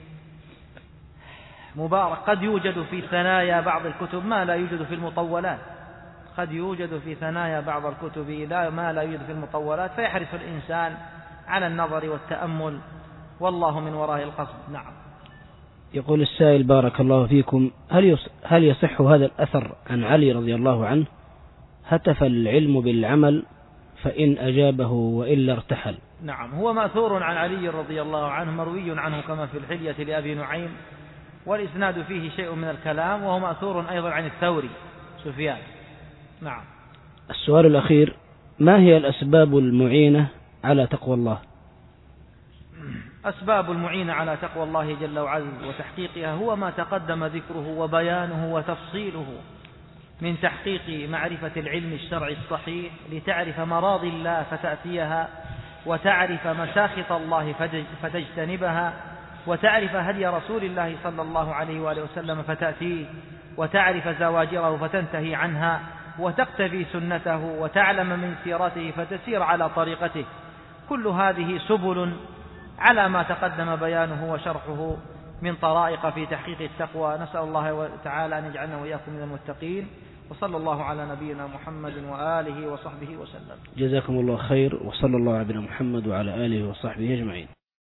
مبارك. قد يوجد في ثنايا بعض الكتب ما لا يوجد في المطولات، قد يوجد في ثنايا بعض الكتب ما لا يوجد في المطولات، فيحرص الإنسان على النظر والتأمل، والله من وراء القصد. نعم. يقول السائل: بارك الله فيكم، هل يصح هذا الأثر عن علي رضي الله عنه: هتف العلم بالعمل فإن أجابه وإلا ارتحل؟ نعم، هو مأثور عن علي رضي الله عنه، مروي عنه كما في الحلية لأبي نعيم، والإسناد فيه شيء من الكلام، وهو مأثور أيضا عن الثوري سفيان. نعم. السؤال الأخير: ما هي الأسباب المعينة على تقوى الله؟ أسباب المعينة على تقوى الله جل وعز وتحقيقها هو ما تقدم ذكره وبيانه وتفصيله من تحقيق معرفة العلم الشرعي الصحيح، لتعرف مراضي الله فتأتيها، وتعرف مساخط الله فتجتنبها، وتعرف هدي رسول الله صلى الله عليه وآله وسلم فتأتيه، وتعرف زواجره فتنتهي عنها، وتقتفي سنته وتعلم من سيرته فتسير على طريقته. كل هذه سبل على ما تقدم بيانه وشرحه من طرائق في تحقيق التقوى. نسأل الله تعالى أن يجعلنا وإياكم من المتقين، وصلى الله على نبينا محمد وآله وصحبه وسلم. جزاكم الله خير، وصلى الله على نبينا محمد وعلى آله وصحبه أجمعين.